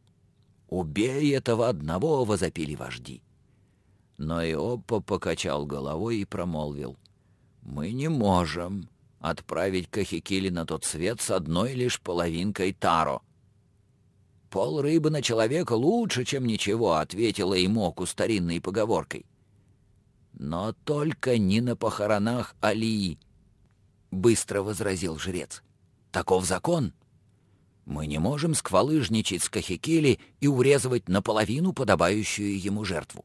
«Убей этого одного!» — возопили вожди. Но Эоппа покачал головой и промолвил: «Мы не можем отправить Кахикили на тот свет с одной лишь половинкой таро». «Пол рыбы на человека лучше, чем ничего», — ответила Имоку старинной поговоркой. «Но только не на похоронах Алии», — быстро возразил жрец. «Таков закон. Мы не можем сквалыжничать с Кахикили и урезывать наполовину подобающую ему жертву».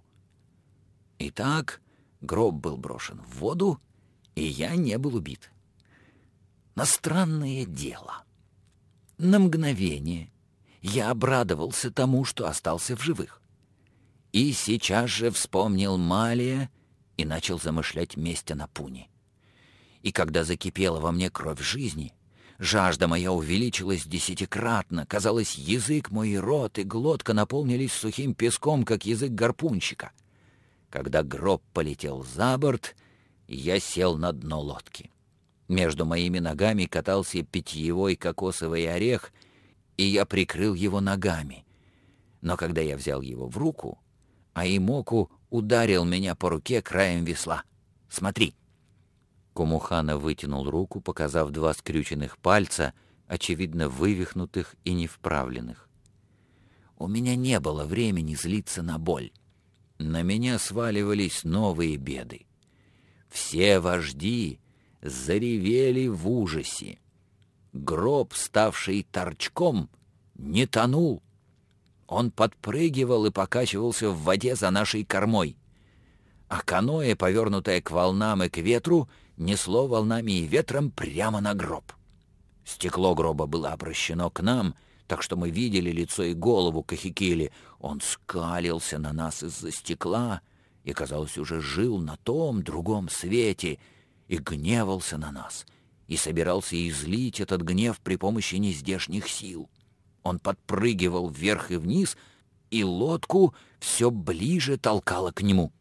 Итак, гроб был брошен в воду, и я не был убит. Но странное дело. На мгновение я обрадовался тому, что остался в живых. И сейчас же вспомнил Малия и начал замышлять месть Анапуни. И когда закипела во мне кровь жизни, жажда моя увеличилась десятикратно. Казалось, язык мой и рот, и глотка наполнились сухим песком, как язык гарпунщика. Когда гроб полетел за борт, я сел на дно лодки. Между моими ногами катался питьевой кокосовый орех, и я прикрыл его ногами. Но когда я взял его в руку, Аимоку ударил меня по руке краем весла. «Смотри!» Кумухана вытянул руку, показав два скрюченных пальца, очевидно вывихнутых и невправленных. У меня не было времени злиться на боль. На меня сваливались новые беды. Все вожди заревели в ужасе. Гроб, ставший торчком, не тонул. Он подпрыгивал и покачивался в воде за нашей кормой. А каноэ, повернутое к волнам и к ветру, несло волнами и ветром прямо на гроб. Стекло гроба было обращено к нам, так что мы видели лицо и голову Кахикили. Он скалился на нас из-за стекла и, казалось, уже жил на том другом свете и гневался на нас, и собирался излить этот гнев при помощи нездешних сил. Он подпрыгивал вверх и вниз, и лодку все ближе толкало к нему.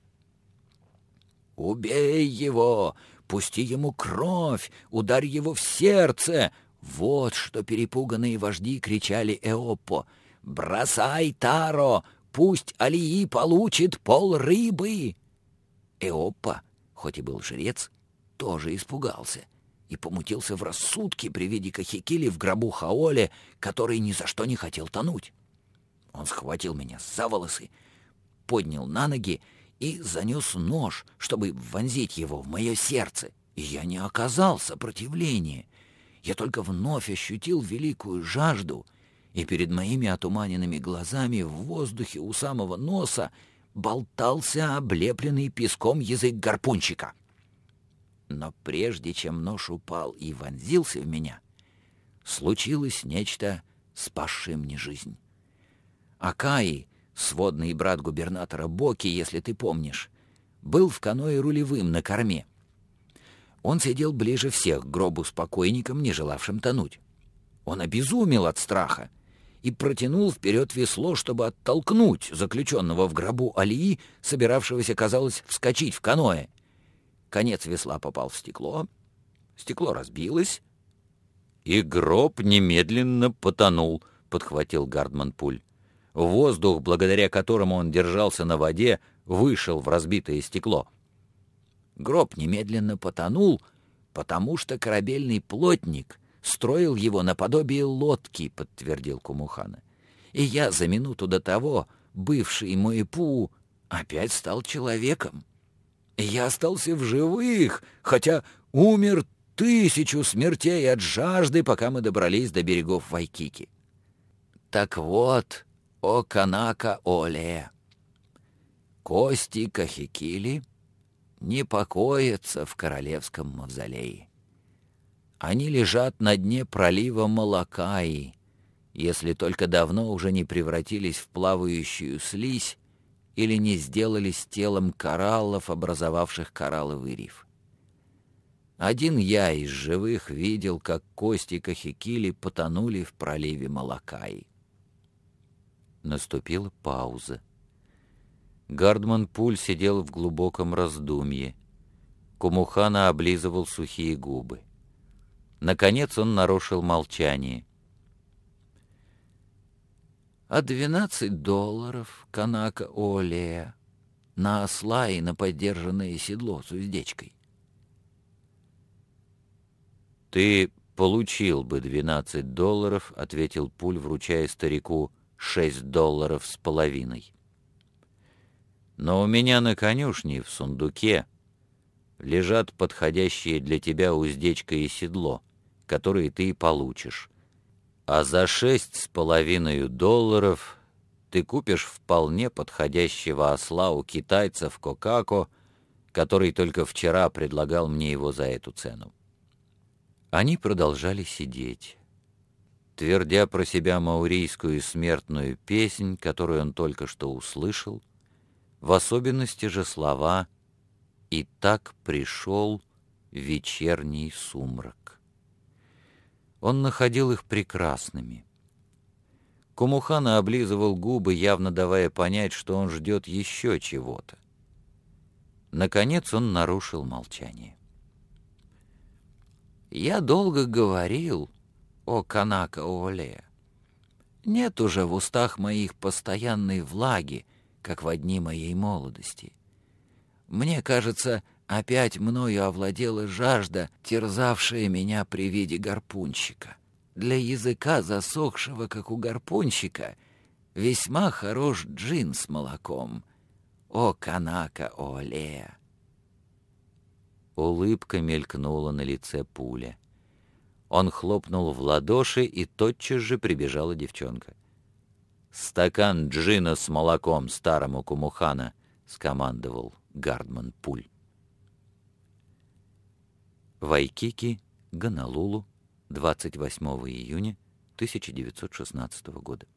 «Убей его! Пусти ему кровь! Ударь его в сердце!» Вот что перепуганные вожди кричали Эоппо. «Бросай, Таро, пусть Алии получит пол рыбы!» Эоппа, хоть и был жрец, тоже испугался и помутился в рассудке при виде Кахикили в гробу Хаоле, который ни за что не хотел тонуть. Он схватил меня за волосы, поднял на ноги и занес нож, чтобы вонзить его в мое сердце. И я не оказал сопротивления. Я только вновь ощутил великую жажду, и перед моими отуманенными глазами в воздухе у самого носа болтался облепленный песком язык гарпунщика. Но прежде чем нож упал и вонзился в меня, случилось нечто, спасшее мне жизнь. Акаи, сводный брат губернатора Боки, если ты помнишь, был в каное рулевым на корме. Он сидел ближе всех к гробу с покойником, не желавшим тонуть. Он обезумел от страха и протянул вперед весло, чтобы оттолкнуть заключенного в гробу Алии, собиравшегося, казалось, вскочить в каное. Конец весла попал в стекло разбилось, «И гроб немедленно потонул», — подхватил Гардман Пуль. Воздух, благодаря которому он держался на воде, вышел в разбитое стекло. Гроб немедленно потонул, потому что корабельный плотник строил его наподобие лодки, подтвердил Кумухана. И я за минуту до того, бывший Моэпу, опять стал человеком. Я остался в живых, хотя умер 1000 смертей от жажды, пока мы добрались до берегов Вайкики. Так вот, о Канака-Оле, кости Кахикили не покоятся в королевском мавзолее. Они лежат на дне пролива Малакаи, если только давно уже не превратились в плавающую слизь или не сделались телом кораллов, образовавших коралловый риф. Один я из живых видел, как кости Кахикили потонули в проливе Малакаи. Наступила пауза. Гардман Пуль сидел в глубоком раздумье. Кумухана облизывал сухие губы. Наконец он нарушил молчание. «А $12, Канака-Оле, на осла и на поддержанное седло с уздечкой». «Ты получил бы $12, — ответил Пуль, вручая старику $6.50. Но у меня на конюшне в сундуке лежат подходящие для тебя уздечка и седло, которые ты и получишь. А за $6.50 ты купишь вполне подходящего осла у китайца в Кокако, который только вчера предлагал мне его за эту цену». Они продолжали сидеть, твердя про себя маурийскую смертную песнь, которую он только что услышал, в особенности же слова «И так пришел вечерний сумрак». Он находил их прекрасными. Кумухана облизывал губы, явно давая понять, что он ждет еще чего-то. Наконец он нарушил молчание. «Я долго говорил о Канака-Оле. Нет уже в устах моих постоянной влаги, как во дни моей молодости. Мне кажется, опять мною овладела жажда, терзавшая меня при виде гарпунщика. Для языка, засохшего, как у гарпунщика, весьма хорош джин с молоком. О Канака-Оле!» Улыбка мелькнула на лице Пуля. Он хлопнул в ладоши, и тотчас же прибежала девчонка. «Стакан джина с молоком старому Кумухана», — скомандовал Гардман Пуль. Вайкики, Гонолулу, 28 июня 1916 года.